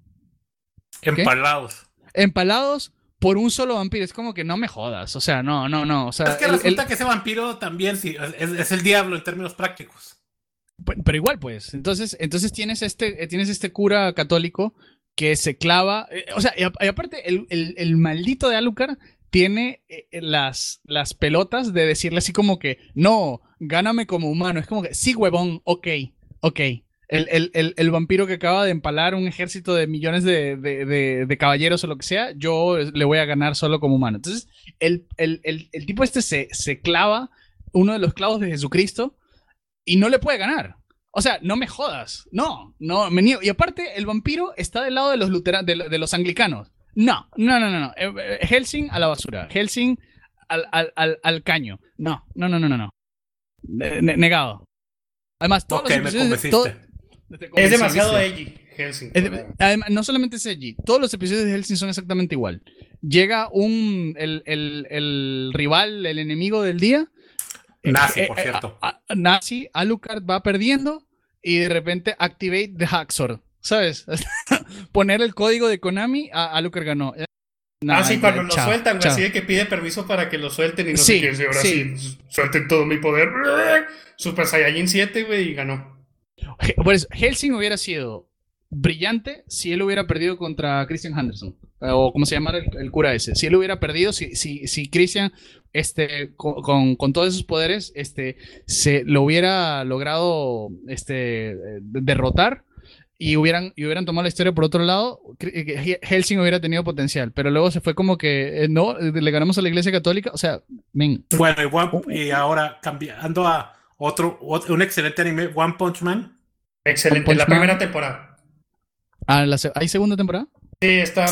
Empalados por un solo vampiro. Es como que no me jodas. O sea, no. O sea, es que resulta que ese vampiro también es el diablo en términos prácticos. Pero igual, pues. Entonces tienes este cura católico que se clava. O sea, y aparte, el maldito de Alucard tiene las pelotas de decirle así como que no, gáname como humano. Es como que sí, huevón, ok. El vampiro que acaba de empalar un ejército de millones de caballeros o lo que sea, yo le voy a ganar solo como humano. Entonces, el tipo se clava uno de los clavos de Jesucristo y no le puede ganar. O sea, no me jodas. No, me niego. Y aparte, el vampiro está del lado de los de los anglicanos. No. Hellsing a la basura. Hellsing al caño. No. Negado. Además, todos los episodios es demasiado edgy, Hellsing. Además, no solamente es edgy, todos los episodios de Hellsing son exactamente igual. Llega el rival, el enemigo del día. Nazi, por cierto. Nazi, Alucard va perdiendo y de repente activate the Hacksaw. ¿Sabes? Poner el código de Konami, Alucard ganó. Sí, cuando lo sueltan, así de que pide permiso para que lo suelten y no sé qué. Ahora sí, suelten todo mi poder. Super Saiyajin 7, güey, y ganó. Por eso, Hellsing hubiera sido brillante si él hubiera perdido contra Christian Anderson. O como se llamara el cura ese. Si él hubiera perdido, si Christian con todos esos poderes se lo hubiera logrado derrotar y hubieran tomado la historia por otro lado, Hellsing hubiera tenido potencial. Pero luego se fue como que no, le ganamos a la Iglesia Católica. O sea, Bueno, y ahora cambiando a un excelente anime, One Punch Man. Excelente, la primera temporada. ¿Hay segunda temporada? Sí, está.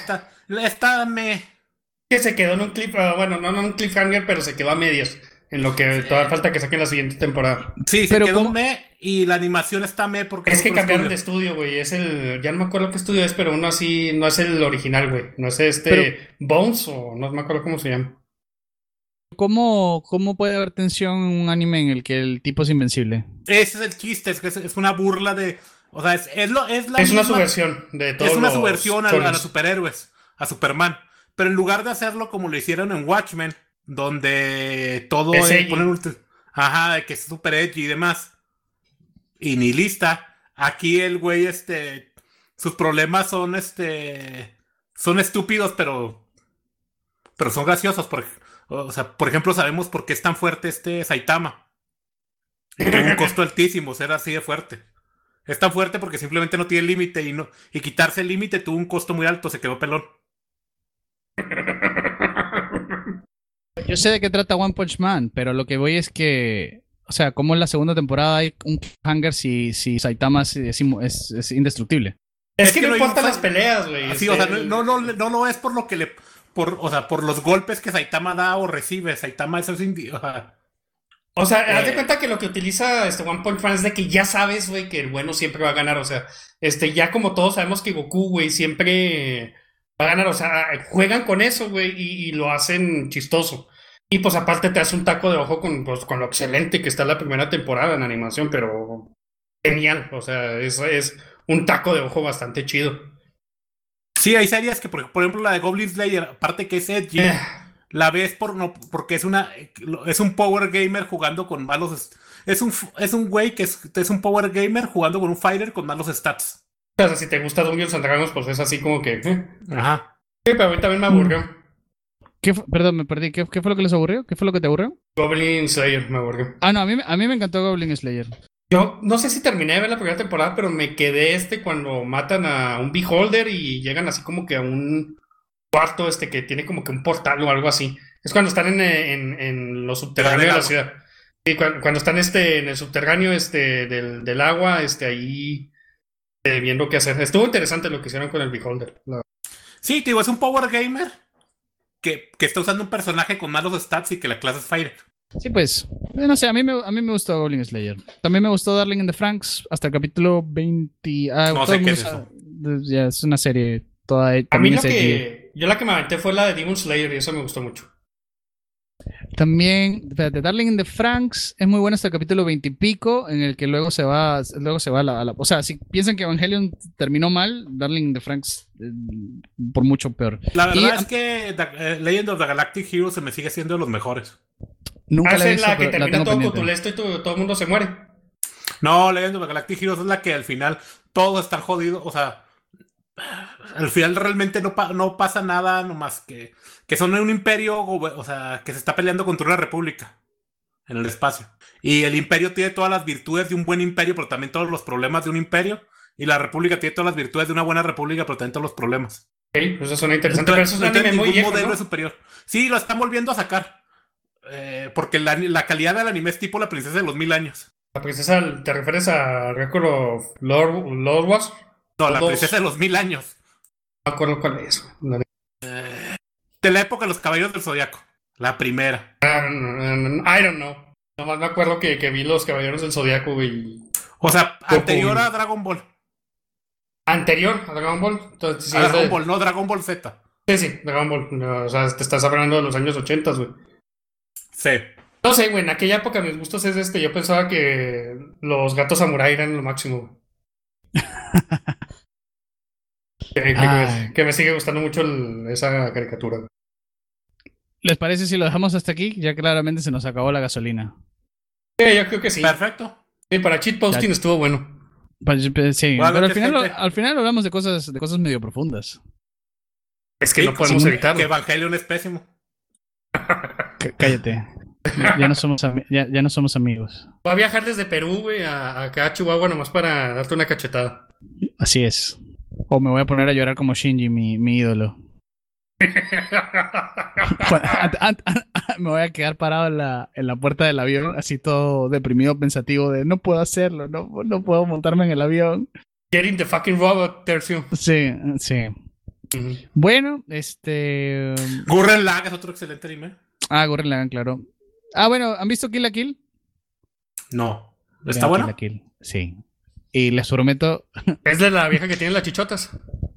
Que se quedó en un clip, bueno, no en un cliffhanger, pero se quedó a medias. En lo que todavía falta que saquen la siguiente temporada. Sí, se quedó y la animación está porque es que cambiaron de estudio, güey. Ya no me acuerdo qué estudio es, pero uno así no es el original, güey. No es Bones o no me acuerdo cómo se llama. ¿Cómo puede haber tensión en un anime en el que el tipo es invencible? Ese es el chiste, es una burla de... O sea, es una subversión de todo. Es una subversión a los superhéroes, a Superman. Pero en lugar de hacerlo como lo hicieron en Watchmen, donde todo es de que es super edgy y demás, y nihilista, aquí el güey, sus problemas son estúpidos, pero son graciosos, o sea, por ejemplo, sabemos por qué es tan fuerte Saitama. Tiene un costo altísimo ser así de fuerte. Es tan fuerte porque simplemente no tiene límite y quitarse el límite tuvo un costo muy alto, se quedó pelón. Yo sé de qué trata One Punch Man, pero lo que voy es que, o sea, como en la segunda temporada hay un hanger si Saitama es indestructible. Es que no importan las peleas, güey. Sí, o sea, no lo es por lo que por los golpes que Saitama da o recibe. Saitama es O sea, haz de cuenta que lo que utiliza One Punch Man es de que ya sabes, güey, que el bueno siempre va a ganar. O sea, ya como todos sabemos que Goku, güey, siempre va a ganar. O sea, juegan con eso, güey, y lo hacen chistoso. Y pues aparte te hace un taco de ojo con lo excelente que está la primera temporada en animación, pero genial. O sea, es un taco de ojo bastante chido. Sí, hay series que, por ejemplo, la de Goblin Slayer, aparte que es edgy, la ves porque es un power gamer jugando con malos... Es un güey que es un power gamer jugando con un fighter con malos stats. O sea, si te gusta Dungeons and Dragons, pues es así como que... Ajá. Sí, pero a mí también me aburrió. Perdón, me perdí. ¿Qué fue lo que les aburrió? ¿Qué fue lo que te aburrió? Goblin Slayer me aburrió. Ah, no, a mí me encantó Goblin Slayer. Yo no sé si terminé de ver la primera temporada, pero me quedé cuando matan a un Beholder y llegan así como que a un cuarto que tiene como que un portal o algo así. Es cuando están en lo subterráneo de la ciudad. Sí, cuando están en el subterráneo del agua, ahí viendo qué hacer. Estuvo interesante lo que hicieron con el Beholder. Sí, te digo, es un power gamer que está usando un personaje con malos stats y que la clase es Fighter. Sí, pues, no sé, a mí me gustó Goblin Slayer. También me gustó Darling in the Franxx hasta el capítulo 20. No sé qué es eso. Ya es una serie toda. A mí yo la que me aventé fue la de Demon Slayer y eso me gustó mucho. También, espérate, Darling in the Franxx es muy bueno hasta el capítulo 20 y pico, en el que luego se va a la... O sea, si piensan que Evangelion terminó mal, Darling in the Franxx por mucho peor. La verdad es que Legend of the Galactic Heroes se me sigue siendo de los mejores. Nunca la he visto, la que pero termina todo pendiente. cotulesto y todo el mundo se muere. No, Legend of the Galactic Heroes es la que al final todo está jodido, o sea... Al final realmente no pasa nada, nomás que son un imperio, o sea, que se está peleando contra una república en el espacio. Y el imperio tiene todas las virtudes de un buen imperio, pero también todos los problemas de un imperio. Y la república tiene todas las virtudes de una buena república, pero también todos los problemas. Ok, pues eso suena interesante. Pero eso es un anime muy viejo, modelo ¿no? es superior. Sí, lo están volviendo a sacar. Porque la calidad del anime es tipo La Princesa de los 1000 años. ¿La princesa te refieres a Record of Lord Was? No, La Princesa de los 1000 años. No me acuerdo cuál es. De la época de los Caballeros del Zodiaco. La primera. I don't know. Nomás me acuerdo que vi los Caballeros del Zodiaco, güey. O sea, anterior a Dragon Ball. ¿Anterior a Dragon Ball? Entonces, sí, Dragon Ball, no Dragon Ball Z. Sí, Dragon Ball. No, o sea, te estás hablando de los años 80, güey. Sí. No sé, güey, en aquella época mis gustos es yo pensaba que los gatos samurai eran lo máximo. que me sigue gustando mucho esa caricatura. ¿Les parece si lo dejamos hasta aquí? Ya claramente se nos acabó la gasolina. Yo creo que sí. Perfecto. Sí, para cheat posting estuvo bueno. Sí, bueno, pero al final hablamos de cosas medio profundas. Es que no podemos evitarlo. Que Evangelion es pésimo. Cállate. Ya no somos amigos. Voy a viajar desde Perú, güey, acá a Chihuahua nomás para darte una cachetada. Así es. O me voy a poner a llorar como Shinji, mi ídolo. Me voy a quedar parado en la puerta del avión, así todo deprimido, pensativo de no puedo hacerlo, no puedo montarme en el avión. Getting the fucking robot, Tercio. Sí. Bueno, Gurren Lagann es otro excelente anime. Gurren Lagann, claro. Bueno, ¿han visto Kill la Kill? No. ¿Está bueno? Kill la Kill. Sí. Y les prometo... Es de la vieja que tiene las chichotas.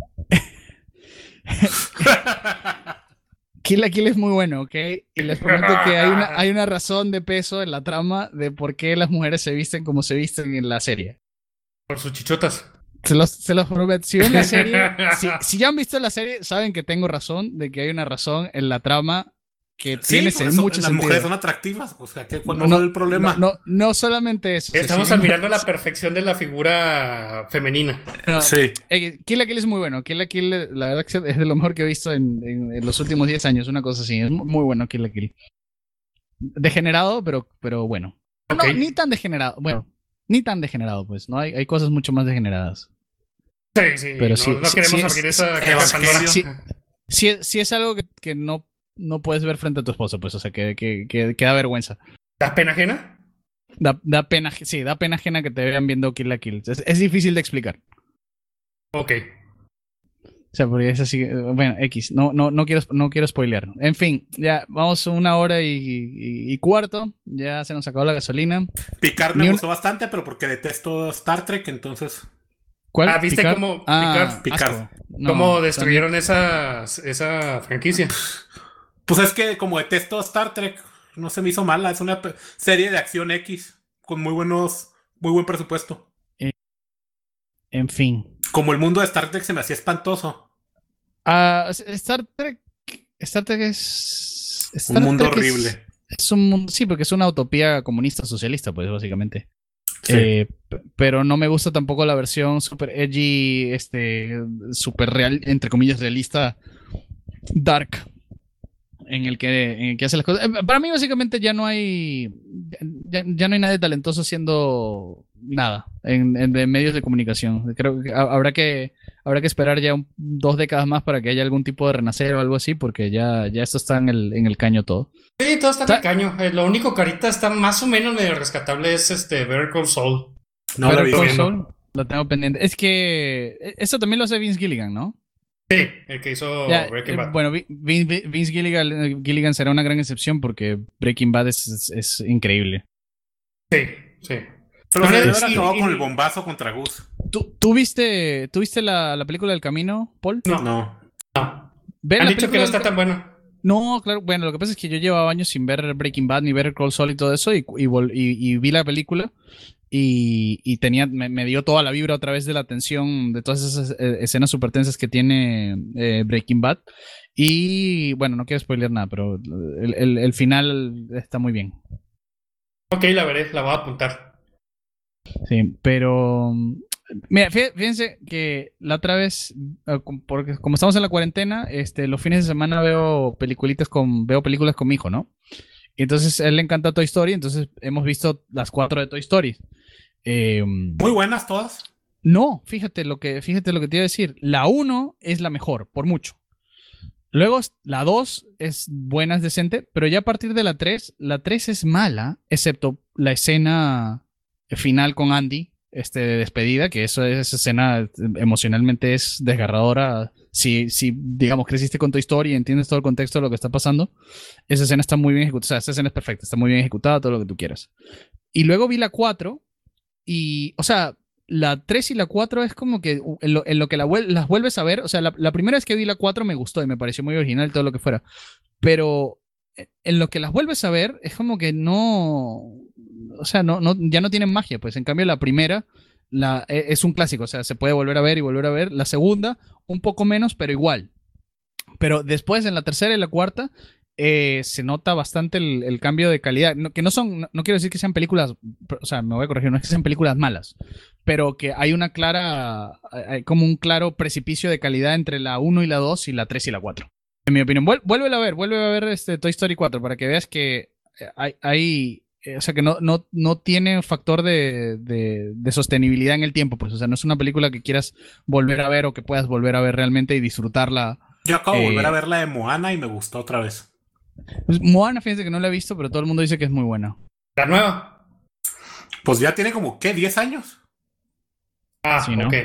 Kill la Kill es muy bueno, ¿ok? Y les prometo que hay una razón de peso en la trama de por qué las mujeres se visten como se visten en la serie. Por sus chichotas. Se los prometo. Si ven la serie, si ya han visto la serie, saben que tengo razón, de que hay una razón en la trama que tiene mucho sentido. Las mujeres son atractivas, o sea, ¿cuál es el problema? No solamente eso. Estamos admirando la perfección de la figura femenina. Sí. Kill la Kill es muy bueno. Kill la Kill, la verdad que es de lo mejor que he visto en los últimos 10 años, una cosa así. Es muy bueno Kill la Kill. Degenerado, pero bueno. Okay. No, ni tan degenerado. Bueno, ni tan degenerado, pues, ¿no? Hay cosas mucho más degeneradas. Sí, pero no queremos abrir esa caja de Pandora. Sí es algo que no puedes ver frente a tu esposo, pues, o sea, que da vergüenza. ¿Da pena ajena? Da pena, sí, da pena ajena que te vean viendo Kill la Kill. Es difícil de explicar. Ok. O sea, porque es así, bueno, X, no quiero spoilear. En fin, ya vamos 1 hora y cuarto, ya se nos acabó la gasolina. Picard me gustó bastante, pero porque detesto Star Trek, entonces... ¿Cuál? ¿Viste Picard? cómo Picard. cómo destruyeron esa franquicia? Pues es que como detesto Star Trek, no se me hizo mala, es una serie de acción X con muy buen presupuesto. En fin. Como el mundo de Star Trek se me hacía espantoso. Star Trek es... un mundo horrible. Es un mundo, sí, porque es una utopía comunista socialista, pues, básicamente. Sí. Pero no me gusta tampoco la versión super edgy, super real, entre comillas, realista, dark, en el que hace las cosas. Para mí, básicamente, ya no hay nadie talentoso haciendo nada en medios de comunicación. Creo que habrá que esperar ya 2 décadas más para que haya algún tipo de renacer o algo así, porque ya esto está en el caño todo. Sí, todo está en el caño. Lo único que ahorita está más o menos medio rescatable es Better Call Saul. No Better Call Saul, lo tengo pendiente. Es que eso también lo hace Vince Gilligan, ¿no? Sí, el que hizo Breaking Bad. Bueno, Vince Gilligan será una gran excepción porque Breaking Bad es increíble. Sí. Pero se debe haber acabado con el bombazo contra Gus. ¿Tú viste la película del Camino, Paul? No. Han dicho que no está tan buena. No, claro, bueno, lo que pasa es que yo llevaba años sin ver Breaking Bad ni Better Call Saul y todo eso y vi la película y me dio toda la vibra otra vez de la tensión de todas esas escenas súper tensas que tiene Breaking Bad y bueno, no quiero spoiler nada, pero el final está muy bien. Ok, la veré, la voy a apuntar. Sí, pero mira, fíjense que la otra vez, porque como estamos en la cuarentena, los fines de semana veo películas con mi hijo, ¿no? Y entonces a él le encanta Toy Story, entonces hemos visto las 4 de Toy Story. Muy buenas todas. No, fíjate lo que te iba a decir. La 1 es la mejor, por mucho. Luego la 2 es buena, es decente, pero ya a partir de la 3 es mala, excepto la escena final con Andy, de despedida, que esa escena emocionalmente es desgarradora. Si digamos, creciste con Toy Story y entiendes todo el contexto de lo que está pasando, esa escena está muy bien ejecutada. O sea, esa escena es perfecta, está muy bien ejecutada, todo lo que tú quieras. Y luego vi la 4 y, o sea, la 3 y la 4 es como que en lo que las vuelves a ver. O sea, la primera vez que vi la 4 me gustó y me pareció muy original todo lo que fuera. Pero en lo que las vuelves a ver es como que no... O sea, ya no tienen magia. Pues en cambio la primera es un clásico. O sea, se puede volver a ver y volver a ver. La segunda, un poco menos, pero igual. Pero después en la tercera y la cuarta... se nota bastante el cambio de calidad. No quiero decir que sean películas, o sea, me voy a corregir, no es que sean películas malas, pero que hay hay como un claro precipicio de calidad entre la 1 y la 2 y la 3 y la 4. En mi opinión, vuelve a ver Toy Story 4 para que veas que hay o sea, que no tiene factor de sostenibilidad en el tiempo, pues, o sea, no es una película que quieras volver a ver o que puedas volver a ver realmente y disfrutarla. Yo acabo de volver a ver la de Moana y me gustó otra vez. Pues Moana, fíjense que no la he visto, pero todo el mundo dice que es muy buena. ¿La nueva? Pues ya tiene como, ¿qué? ¿10 años? Ah, sí, ¿no? Ok.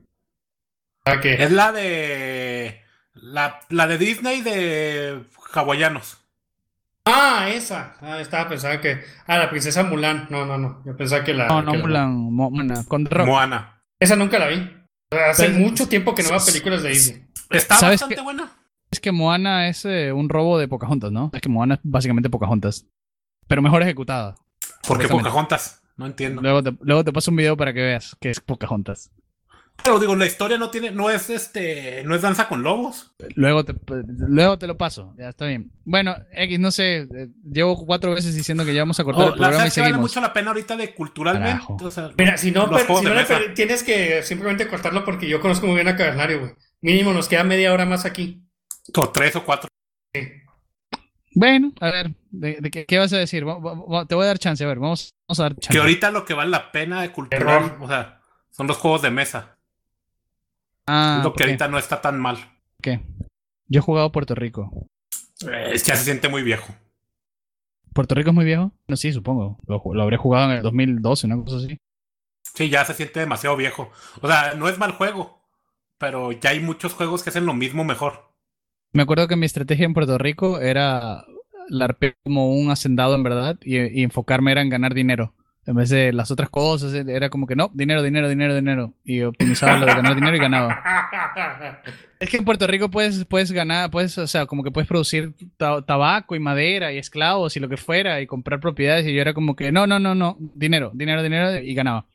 Es la de... La de Disney de hawaianos. Ah, esa. Estaba pensando que... la princesa Mulan. No. Yo pensaba que la... No, Mulan. Moana. Con Rock. Moana. Esa nunca la vi. Hace mucho tiempo que no veo películas de Disney. Está bastante buena. Es que Moana es un robo de Pocahontas, ¿no? Es que Moana es básicamente Pocahontas. Pero mejor ejecutada. ¿Por qué Pocahontas? No entiendo. Luego te paso un video para que veas que es Pocahontas. Pero digo, la historia no es Danza con Lobos. Luego te lo paso. Ya está bien. Bueno, X, no sé. Llevo 4 veces diciendo que ya vamos a cortar el programa y seguimos. Vale mucho la pena ahorita de culturalmente. O sea, mira, si no tienes que simplemente cortarlo porque yo conozco muy bien a Cavernario, güey. Mínimo nos queda media hora más aquí. O 3 o 4. Sí. Bueno, a ver, ¿de qué vas a decir? Te voy a dar chance, a ver, vamos a dar chance. Que ahorita lo que vale la pena de cultural, o sea, son los juegos de mesa. Lo que ahorita no está tan mal. ¿Qué? Yo he jugado Puerto Rico. Ya se siente muy viejo. ¿Puerto Rico es muy viejo? No, sí, supongo. Lo habré jugado en el 2012, una cosa así. Sí, ya se siente demasiado viejo. O sea, no es mal juego, pero ya hay muchos juegos que hacen lo mismo mejor. Me acuerdo que mi estrategia en Puerto Rico era larpear como un hacendado en verdad y enfocarme era en ganar dinero. En vez de las otras cosas, era como que no, dinero. Y optimizaba lo de ganar dinero y ganaba. Es que en Puerto Rico puedes ganar, o sea, como que puedes producir tabaco y madera y esclavos y lo que fuera y comprar propiedades. Y yo era como que no, dinero y ganaba.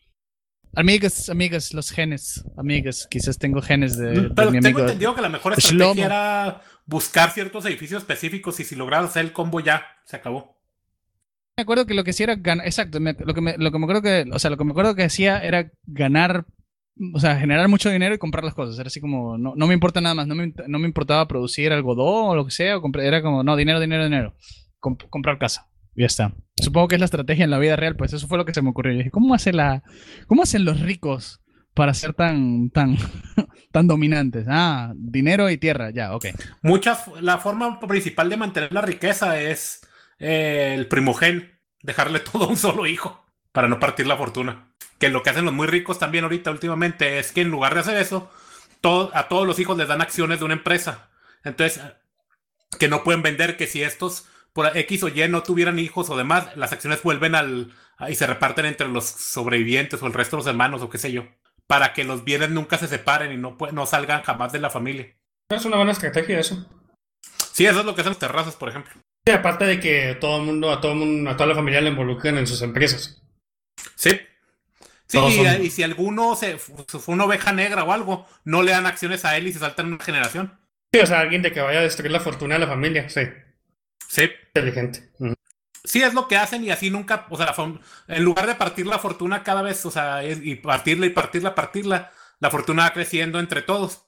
Amigas, los genes. Amigas, quizás tengo genes de pero mi amigo. Tengo entendido que la mejor estrategia era buscar ciertos edificios específicos y si lograbas hacer el combo ya, se acabó. Me acuerdo que lo que hacía era ganar, exacto, lo que me acuerdo que hacía era ganar, o sea, generar mucho dinero y comprar las cosas. Era así como, no me importa nada más, no me importaba producir algodón o lo que sea, era como, no, dinero. Comprar casa. Y ya está. Supongo que es la estrategia en la vida real, pues eso fue lo que se me ocurrió. Yo dije, ¿cómo hacen los ricos para ser tan dominantes? Ah, dinero y tierra, ya, ok. La forma principal de mantener la riqueza es el primogen, dejarle todo a un solo hijo para no partir la fortuna. Que lo que hacen los muy ricos también ahorita últimamente es que en lugar de hacer eso, a todos los hijos les dan acciones de una empresa. Entonces, que no pueden vender, que si estos por X o Y no tuvieran hijos o demás, las acciones vuelven y se reparten entre los sobrevivientes o el resto de los hermanos o qué sé yo, para que los bienes nunca se separen y no salgan jamás de la familia. Es una buena estrategia eso. Sí, eso es lo que hacen los terrazas, por ejemplo. Sí, aparte de que a toda la familia le involucran en sus empresas. Sí. Sí, y si alguno fue una oveja negra o algo, no le dan acciones a él y se saltan una generación. Sí, o sea, alguien de que vaya a destruir la fortuna de la familia, sí. Sí. Inteligente. Sí, es lo que hacen y así nunca, o sea, en lugar de partir la fortuna cada vez, o sea, y partirla, la fortuna va creciendo entre todos,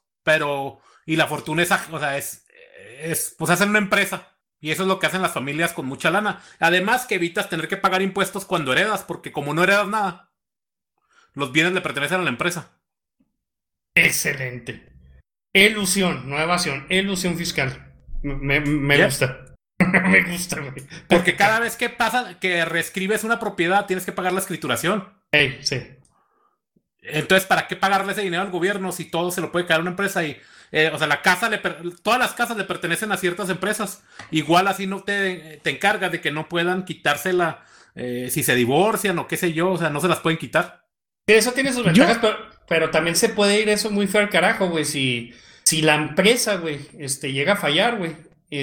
y la fortuna es pues hacen una empresa. Y eso es lo que hacen las familias con mucha lana. Además que evitas tener que pagar impuestos cuando heredas, porque como no heredas nada, los bienes le pertenecen a la empresa. Excelente. Elusión, no evasión, elusión fiscal. Me gusta. Me gusta, güey. Porque cada vez que pasa, que reescribes una propiedad, tienes que pagar la escrituración. Sí. Entonces, ¿para qué pagarle ese dinero al gobierno si todo se lo puede quedar a una empresa? Y, o sea, todas las casas le pertenecen a ciertas empresas. Igual así no te encargas de que no puedan quitársela si se divorcian o qué sé yo. O sea, no se las pueden quitar. Sí, eso tiene sus ventajas, pero también se puede ir eso muy feo al carajo, güey. Si la empresa, güey, llega a fallar, güey,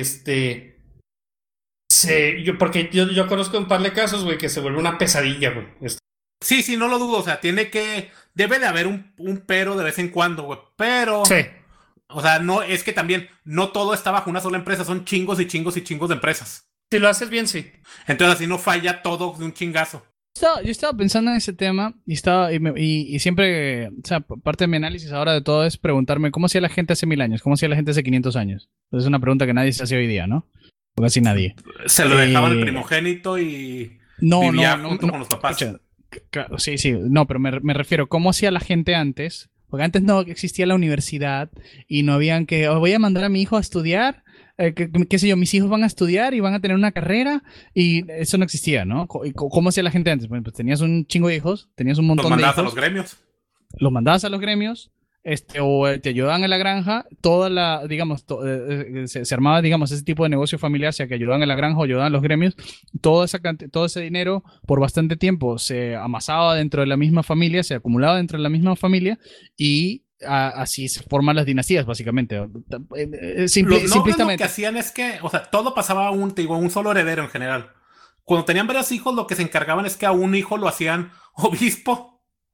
porque yo conozco un par de casos, güey, que se vuelve una pesadilla, güey. Sí, no lo dudo, o sea, debe de haber un pero de vez en cuando, güey, pero... Sí. O sea, no, es que también, no todo está bajo una sola empresa, son chingos y chingos y chingos de empresas. Si lo haces bien, sí. Entonces así no falla todo de un chingazo. Yo estaba pensando en ese tema y siempre, o sea, parte de mi análisis ahora de todo es preguntarme cómo hacía la gente hace 1000 años, cómo hacía la gente hace 500 años. Entonces es una pregunta que nadie se hace hoy día, ¿no? O casi nadie. Se lo dejaban el primogénito y vivía junto con los papás. Claro, sí, no, pero me refiero, ¿cómo hacía la gente antes? Porque antes no existía la universidad y no habían que, voy a mandar a mi hijo a estudiar, qué sé yo, mis hijos van a estudiar y van a tener una carrera y eso no existía, ¿no? ¿Cómo hacía la gente antes? Bueno, pues tenías un chingo de hijos, tenías un montón de hijos. Los mandabas a los gremios. Los mandabas a los gremios, o te ayudaban en la granja, digamos, se armaba, digamos, ese tipo de negocio familiar, sea que ayudaban en la granja o ayudaban a los gremios, todo ese dinero por bastante tiempo se amasaba dentro de la misma familia, se acumulaba dentro de la misma familia y así se forman las dinastías, básicamente. Los nobles lo que hacían es que, o sea, todo pasaba a un solo heredero en general. Cuando tenían varios hijos, lo que se encargaban es que a un hijo lo hacían obispo.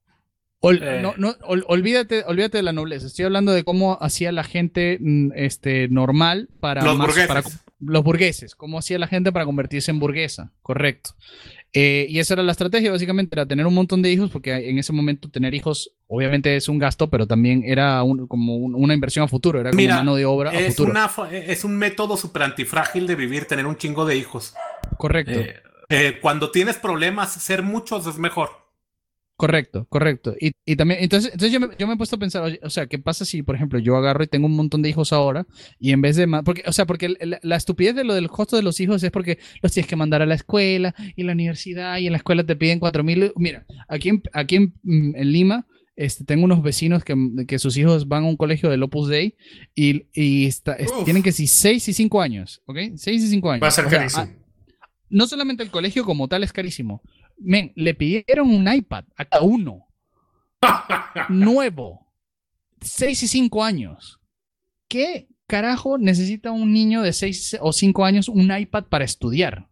Olvídate de la nobleza. Estoy hablando de cómo hacía la gente normal para los burgueses. los burgueses, cómo hacía la gente para convertirse en burguesa, correcto. Y esa era la estrategia, básicamente, era tener un montón de hijos, porque en ese momento tener hijos, obviamente es un gasto, pero también era como una inversión a futuro, era como mano de obra a futuro. Es un método súper antifrágil de vivir, tener un chingo de hijos. Correcto. Cuando tienes problemas, ser muchos es mejor. Correcto. Y también, entonces yo me he puesto a pensar, o sea, ¿qué pasa si, por ejemplo, yo agarro y tengo un montón de hijos ahora y en vez de porque la estupidez de lo del costo de los hijos es porque los tienes que mandar a la escuela y la universidad y en la escuela te piden 4,000. Mira, aquí en Lima, tengo unos vecinos que sus hijos van a un colegio del Opus Dei y tienen que ser 6 y 5 años, ¿ok? 6 y 5 años. Va a ser carísimo. No solamente el colegio como tal es carísimo. Men, le pidieron un iPad a cada uno. Nuevo. 6 y 5 años. ¿Qué carajo necesita un niño de 6 o 5 años un iPad para estudiar?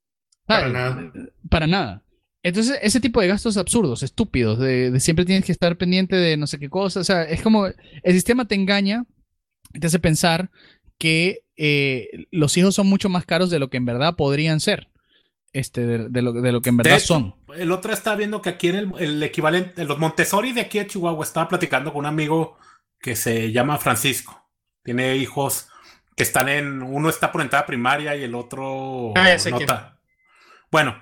Para nada. Entonces, ese tipo de gastos absurdos, estúpidos, de siempre tienes que estar pendiente de no sé qué cosa. O sea, es como el sistema te engaña, te hace pensar que los hijos son mucho más caros de lo que en verdad podrían ser. De lo que en verdad son. El otro estaba viendo que aquí en el equivalente, en los Montessori de aquí de Chihuahua, estaba platicando con un amigo que se llama Francisco. Tiene hijos que están uno está por entrada primaria y el otro nota. Bueno,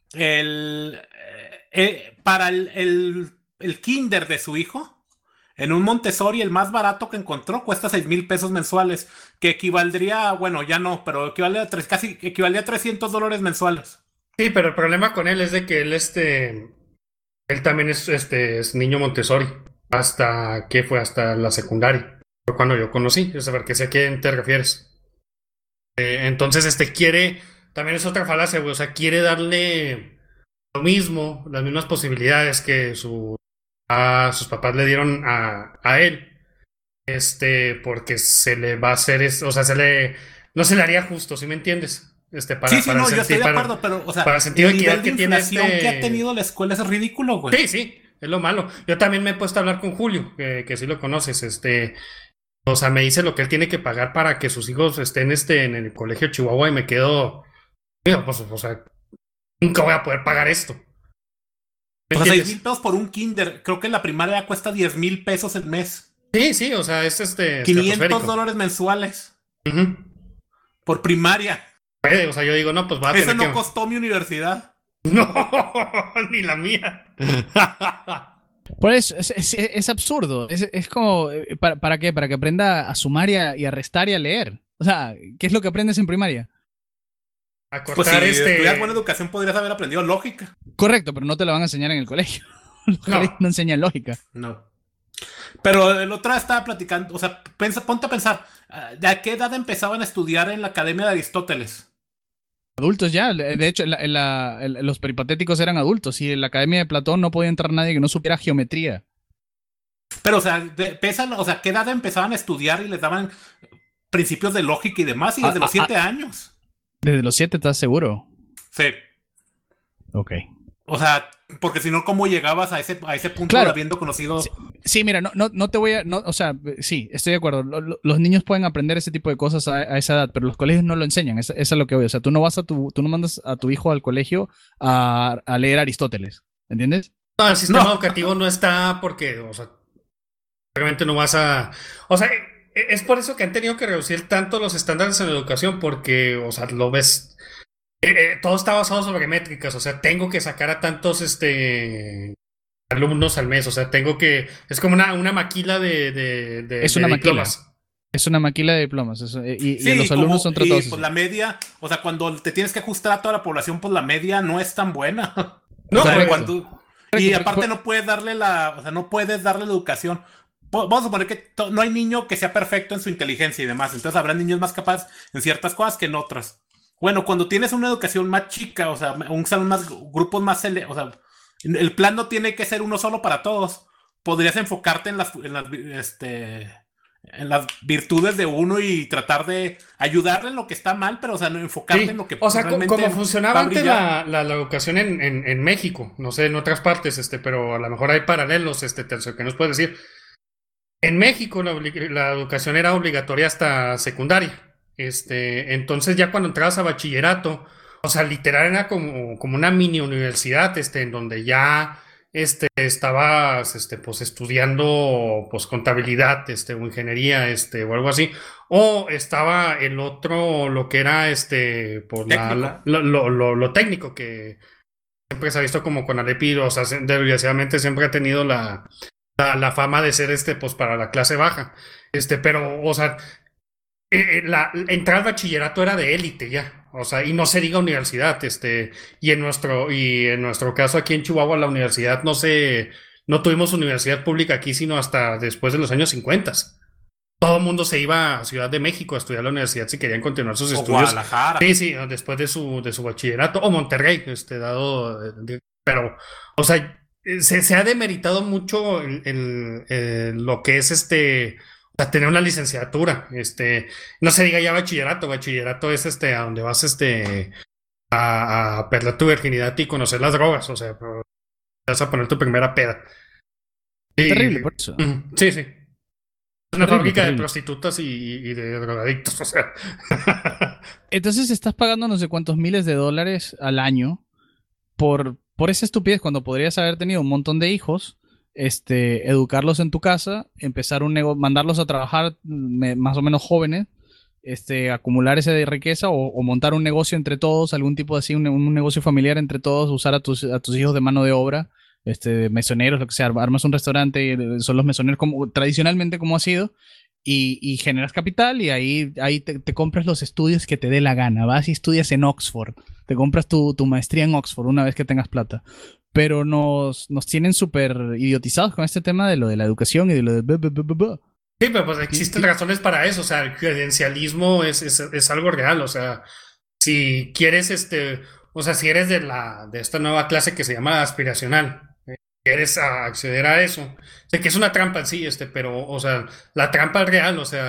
para el kinder de su hijo, en un Montessori, el más barato que encontró cuesta 6,000 pesos mensuales, que equivaldría, bueno, ya no, pero equivale a casi equivalía a $300 mensuales. Sí, pero el problema con él es de que él también es niño Montessori. ¿Hasta qué fue? Hasta la secundaria. Fue cuando yo conocí. Es saber que sé a quién te refieres. Entonces, quiere, también es otra falacia, güey. O sea, quiere darle lo mismo, las mismas posibilidades que sus papás le dieron a él. Porque se le va a hacer, o sea, no se le haría justo, ¿sí me entiendes? Yo estoy de acuerdo, pero, o sea, para el sentido de equidad que tiene que ha tenido la escuela es ridículo, güey. Sí, es lo malo. Yo también me he puesto a hablar con Julio, que sí lo conoces, o sea, me dice lo que él tiene que pagar para que sus hijos estén, en el colegio de Chihuahua y me quedo, pues, o sea, nunca voy a poder pagar esto. O sea, 6,000 pesos por un kinder, creo que en la primaria cuesta 10,000 pesos el mes. Sí, o sea, es $500 mensuales. Por primaria. O sea, yo digo, no, pues va a Eso no costó mi universidad. No, ni la mía. Por eso, es absurdo. Es como, ¿para qué? Para que aprenda a sumar y a restar y a leer. O sea, ¿qué es lo que aprendes en primaria? A cortar pues si estudias buena educación podrías haber aprendido lógica. Correcto, pero no te la van a enseñar en el colegio. Los colegios no enseñan lógica. No. Pero el otro día estaba platicando, o sea, ponte a pensar, ¿de a qué edad empezaban a estudiar en la Academia de Aristóteles? Adultos ya, de hecho los peripatéticos eran adultos y en la Academia de Platón no podía entrar nadie que no supiera geometría. Pero, o sea, ¿qué edad empezaban a estudiar y les daban principios de lógica y demás? Y desde los 7 años. ¿Desde los 7 estás seguro? Sí. Ok. O sea, porque si no, ¿cómo llegabas a ese punto, claro, habiendo conocido? Sí, mira, no te voy a... o sea, sí, estoy de acuerdo. Los niños pueden aprender ese tipo de cosas a esa edad, pero los colegios no lo enseñan. Eso es lo que voy. O sea, tú no mandas a tu hijo al colegio a leer Aristóteles. ¿Entiendes? No, el sistema educativo no está porque, o sea, realmente no vas a... O sea, es por eso que han tenido que reducir tanto los estándares en la educación, porque, o sea, lo ves... todo está basado sobre métricas, o sea, tengo que sacar a tantos alumnos al mes, o sea, es como una maquila de diplomas. Es una maquila de diplomas, y los alumnos son tratados. Y pues la media, o sea, cuando te tienes que ajustar a toda la población, pues la media no es tan buena. No, o sea, y aparte no puedes darle la educación. Vamos a suponer que no hay niño que sea perfecto en su inteligencia y demás, entonces habrá niños más capaces en ciertas cosas que en otras. Bueno, cuando tienes una educación más chica, o sea, un salón más, grupos más, o sea, el plan no tiene que ser uno solo para todos. Podrías enfocarte en las virtudes de uno y tratar de ayudarle en lo que está mal, pero, o sea, no enfocarte en lo que... O sea, como funcionaba antes la educación en México, no sé, en otras partes, pero a lo mejor hay paralelos, Tercio, que nos puedes decir. En México la educación era obligatoria hasta secundaria. Entonces ya cuando entrabas a bachillerato, o sea, literal era como una mini universidad, en donde ya estabas pues estudiando pues contabilidad, o ingeniería, o algo así. O estaba el otro, lo que era pues lo técnico, que siempre se ha visto como con Alepi, o sea, desgraciadamente siempre ha tenido la fama de ser pues para la clase baja. Pero, o sea, la entrar al bachillerato era de élite ya, o sea, y no se diga universidad, y en nuestro caso aquí en Chihuahua la universidad no tuvimos universidad pública aquí sino hasta después de los años 50. Todo el mundo se iba a Ciudad de México a estudiar la universidad si querían continuar sus estudios. Guadalajara. Sí, después de su bachillerato, o Monterrey, pero, o sea, se ha demeritado mucho lo que es o sea, tener una licenciatura, no se diga ya bachillerato es a donde vas a perder tu virginidad y conocer las drogas, o sea, vas a poner tu primera peda. Es terrible por eso. Sí. Es una fábrica de prostitutas y de drogadictos, o sea. Entonces estás pagando no sé cuántos miles de dólares al año por esa estupidez cuando podrías haber tenido un montón de hijos, educarlos en tu casa, empezar mandarlos a trabajar más o menos jóvenes, acumular esa riqueza o montar un negocio entre todos, algún tipo de así, un negocio familiar entre todos, usar a tus hijos de mano de obra, mesoneros, lo que sea, armas un restaurante, son los mesoneros tradicionalmente como ha sido, y generas capital y ahí te compras los estudios que te dé la gana, vas y estudias en Oxford, te compras tu maestría en Oxford una vez que tengas plata. Pero nos tienen súper idiotizados con este tema de lo de la educación y de lo de... Sí, pero pues existen razones para eso, o sea, el credencialismo es algo real, o sea, si quieres, o sea, si eres de esta nueva clase que se llama aspiracional, quieres acceder a eso, sé que es una trampa en sí, pero, o sea, la trampa es real, o sea,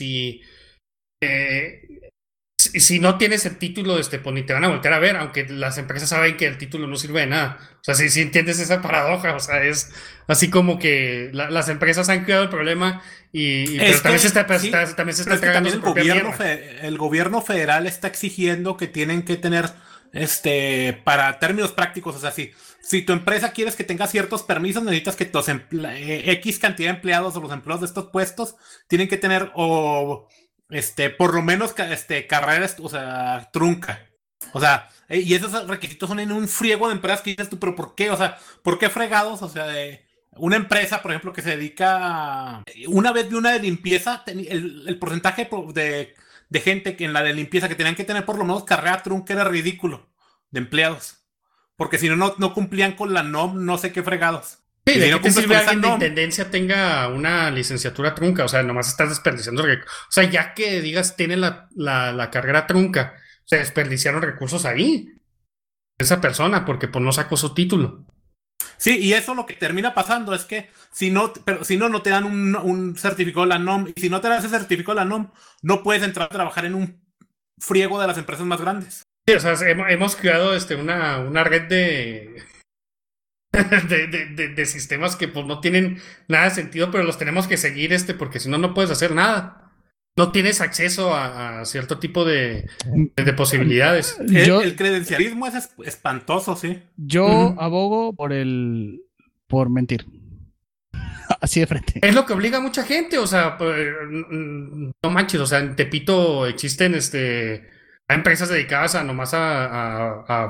si no tienes el título, pues ni te van a voltear a ver, aunque las empresas saben que el título no sirve de nada. O sea, si entiendes esa paradoja, o sea, es así como que las empresas han creado el problema pero también se está tragando su propia mierda. El gobierno federal está exigiendo que tienen que tener, para términos prácticos, o sea, si tu empresa quieres que tenga ciertos permisos, necesitas que tus X cantidad de empleados o los empleados de estos puestos tienen que tener por lo menos carreras, o sea, trunca. O sea, y esos requisitos son en un friego de empresas que dices tú, pero ¿por qué? O sea, ¿por qué fregados? O sea, una empresa, por ejemplo, que se dedica una vez vi una de limpieza, el porcentaje de gente que en la de limpieza que tenían que tener por lo menos carrera trunca era ridículo de empleados. Porque si no cumplían con la NOM, no sé qué fregados. Sí, ¿de qué te sirve alguien de intendencia tenga una licenciatura trunca? O sea, nomás estás desperdiciando recursos. O sea, ya que digas tiene la carrera trunca, se desperdiciaron recursos ahí. Esa persona, porque pues no sacó su título. Sí, y eso lo que termina pasando es que si no te dan un certificado de la NOM, y si no te dan ese certificado de la NOM, no puedes entrar a trabajar en un friego de las empresas más grandes. Sí, o sea, hemos creado una red de sistemas que pues no tienen nada de sentido, pero los tenemos que seguir porque si no puedes hacer nada. No tienes acceso a cierto tipo de posibilidades. El credencialismo es espantoso, sí. Yo abogo por mentir. Así de frente. Es lo que obliga a mucha gente, o sea, no manches, o sea, en Tepito existen hay empresas dedicadas a nomás a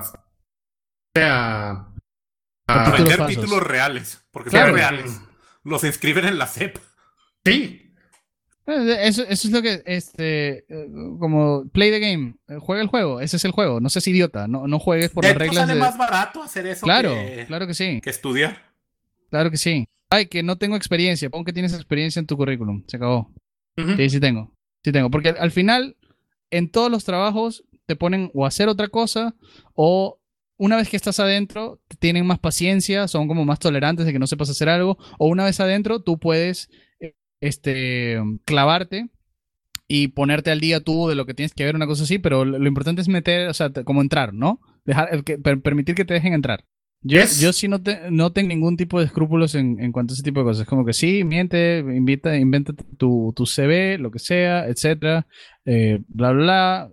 vender títulos reales, porque son reales. Los inscriben en la SEP. Sí. Eso es lo que, como play the game, juega el juego, ese es el juego, no seas idiota, no juegues por las reglas. Sale más barato hacer eso claro que sí. Que estudiar. Claro que sí. Ay, que no tengo experiencia, pon que tienes experiencia en tu currículum, se acabó. Sí tengo, porque al final, en todos los trabajos, te ponen o a hacer otra cosa, o una vez que estás adentro, tienen más paciencia, son como más tolerantes de que no sepas hacer algo, o una vez adentro, tú puedes clavarte y ponerte al día tú de lo que tienes que ver, una cosa así, pero lo importante es meter, o sea, como entrar, ¿no? Permitir que te dejen entrar. Yo sí no tengo ningún tipo de escrúpulos en cuanto a ese tipo de cosas. Como que sí, miente, inventa tu CV, lo que sea, etcétera, bla, bla,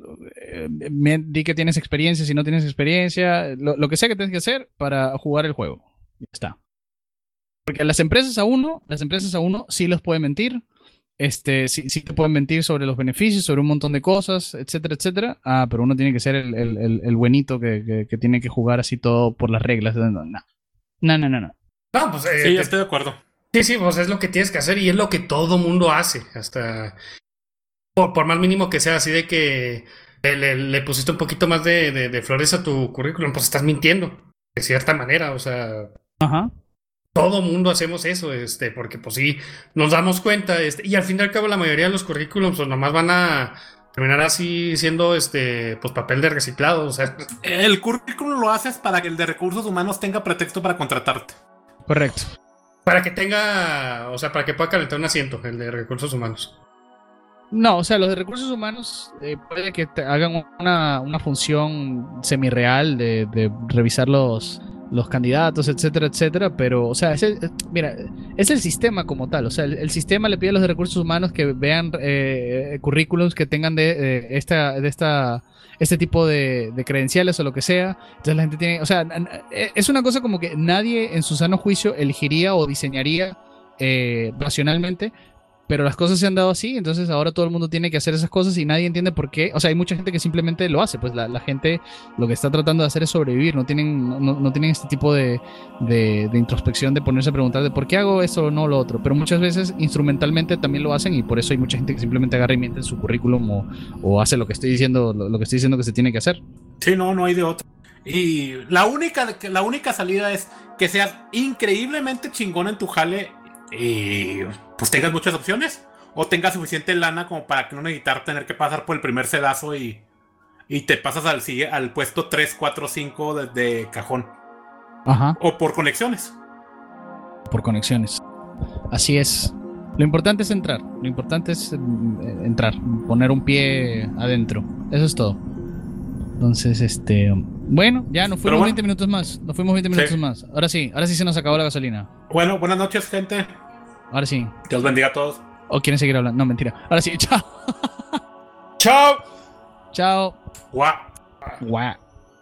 di que tienes experiencia, si no tienes experiencia, lo que sea que tienes que hacer para jugar el juego. Ya está. Porque las empresas a uno sí los pueden mentir. Sí te pueden mentir sobre los beneficios, sobre un montón de cosas, etcétera, etcétera. Pero uno tiene que ser el buenito que tiene que jugar así todo por las reglas. No. No, pues sí, estoy de acuerdo. Sí, pues es lo que tienes que hacer y es lo que todo mundo hace. Hasta por más mínimo que sea, así de que le pusiste un poquito más de flores a tu currículum, pues estás mintiendo. De cierta manera, o sea. Ajá. Todo mundo hacemos eso, porque pues sí, nos damos cuenta, y al fin y al cabo la mayoría de los currículums pues nomás van a terminar así siendo, pues papel de reciclado, o sea. El currículum lo haces para que el de recursos humanos tenga pretexto para contratarte. Correcto. Para que tenga, o sea, para que pueda calentar un asiento, el de recursos humanos. No, o sea, los de recursos humanos puede que te hagan una función semi-real de revisar los candidatos, etcétera, etcétera, pero, o sea, mira, es el sistema como tal, o sea, el sistema le pide a los de recursos humanos que vean currículums que tengan de este tipo de credenciales o lo que sea, entonces la gente tiene, o sea, es una cosa como que nadie en su sano juicio elegiría o diseñaría racionalmente, pero las cosas se han dado así, entonces ahora todo el mundo tiene que hacer esas cosas y nadie entiende por qué. O sea, hay mucha gente que simplemente lo hace, pues la gente lo que está tratando de hacer es sobrevivir, no tienen este tipo de introspección de ponerse a preguntar de por qué hago esto o no lo otro, pero muchas veces instrumentalmente también lo hacen y por eso hay mucha gente que simplemente agarra y miente en su currículum o hace lo que estoy diciendo, lo que estoy diciendo que se tiene que hacer. Sí, no hay de otra. Y la única salida es que seas increíblemente chingón en tu jale y pues tengas muchas opciones o tengas suficiente lana como para que no necesitar tener que pasar por el primer sedazo y te pasas al puesto 3, 4, 5 de cajón. Ajá. O por conexiones. Por conexiones. Así es. Lo importante es entrar. Lo importante es entrar, poner un pie adentro. Eso es todo. Entonces, bueno, ya nos fuimos 20 minutos más. Nos fuimos 20 minutos más. Ahora sí se nos acabó la gasolina. Bueno, buenas noches, gente. Ahora sí. Dios bendiga a todos. ¿O quieren seguir hablando? No, mentira. Ahora sí, chao. Chao. Chao. Guau. Guau.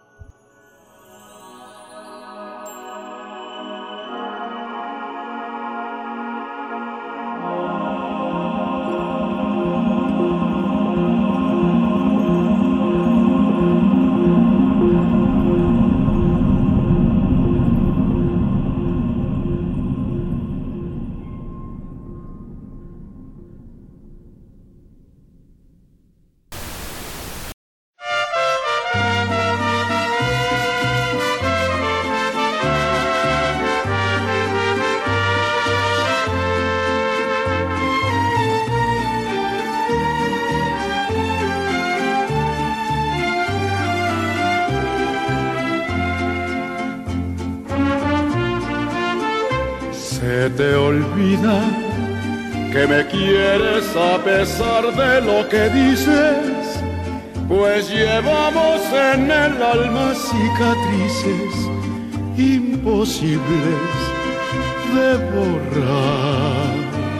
Se te olvida que me quieres a pesar de lo que dices, pues llevamos en el alma cicatrices imposibles de borrar.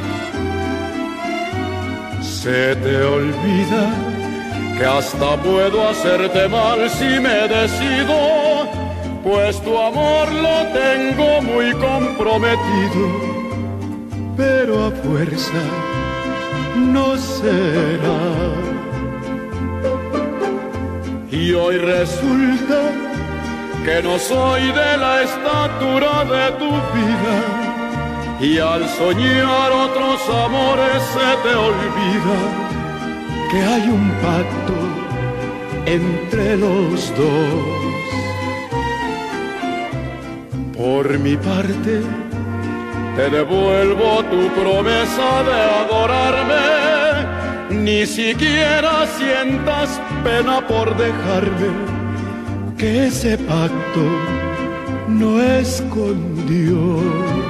Se te olvida que hasta puedo hacerte mal si me decido, pues tu amor lo tengo muy comprometido, pero a fuerza no será. Y hoy resulta que no soy de la estatura de tu vida, y al soñar otros amores se te olvida que hay un pacto entre los dos. Por mi parte, te devuelvo tu promesa de adorarme. Ni siquiera sientas pena por dejarme, que ese pacto no es con Dios.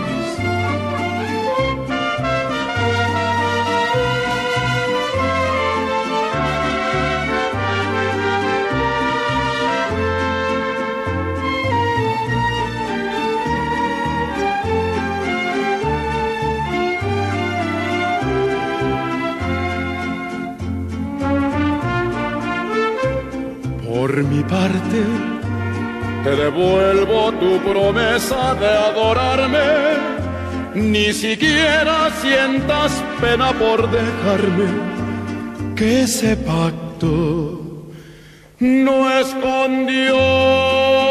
Por mi parte, te devuelvo tu promesa de adorarme. Ni siquiera sientas pena por dejarme, que ese pacto no es con Dios.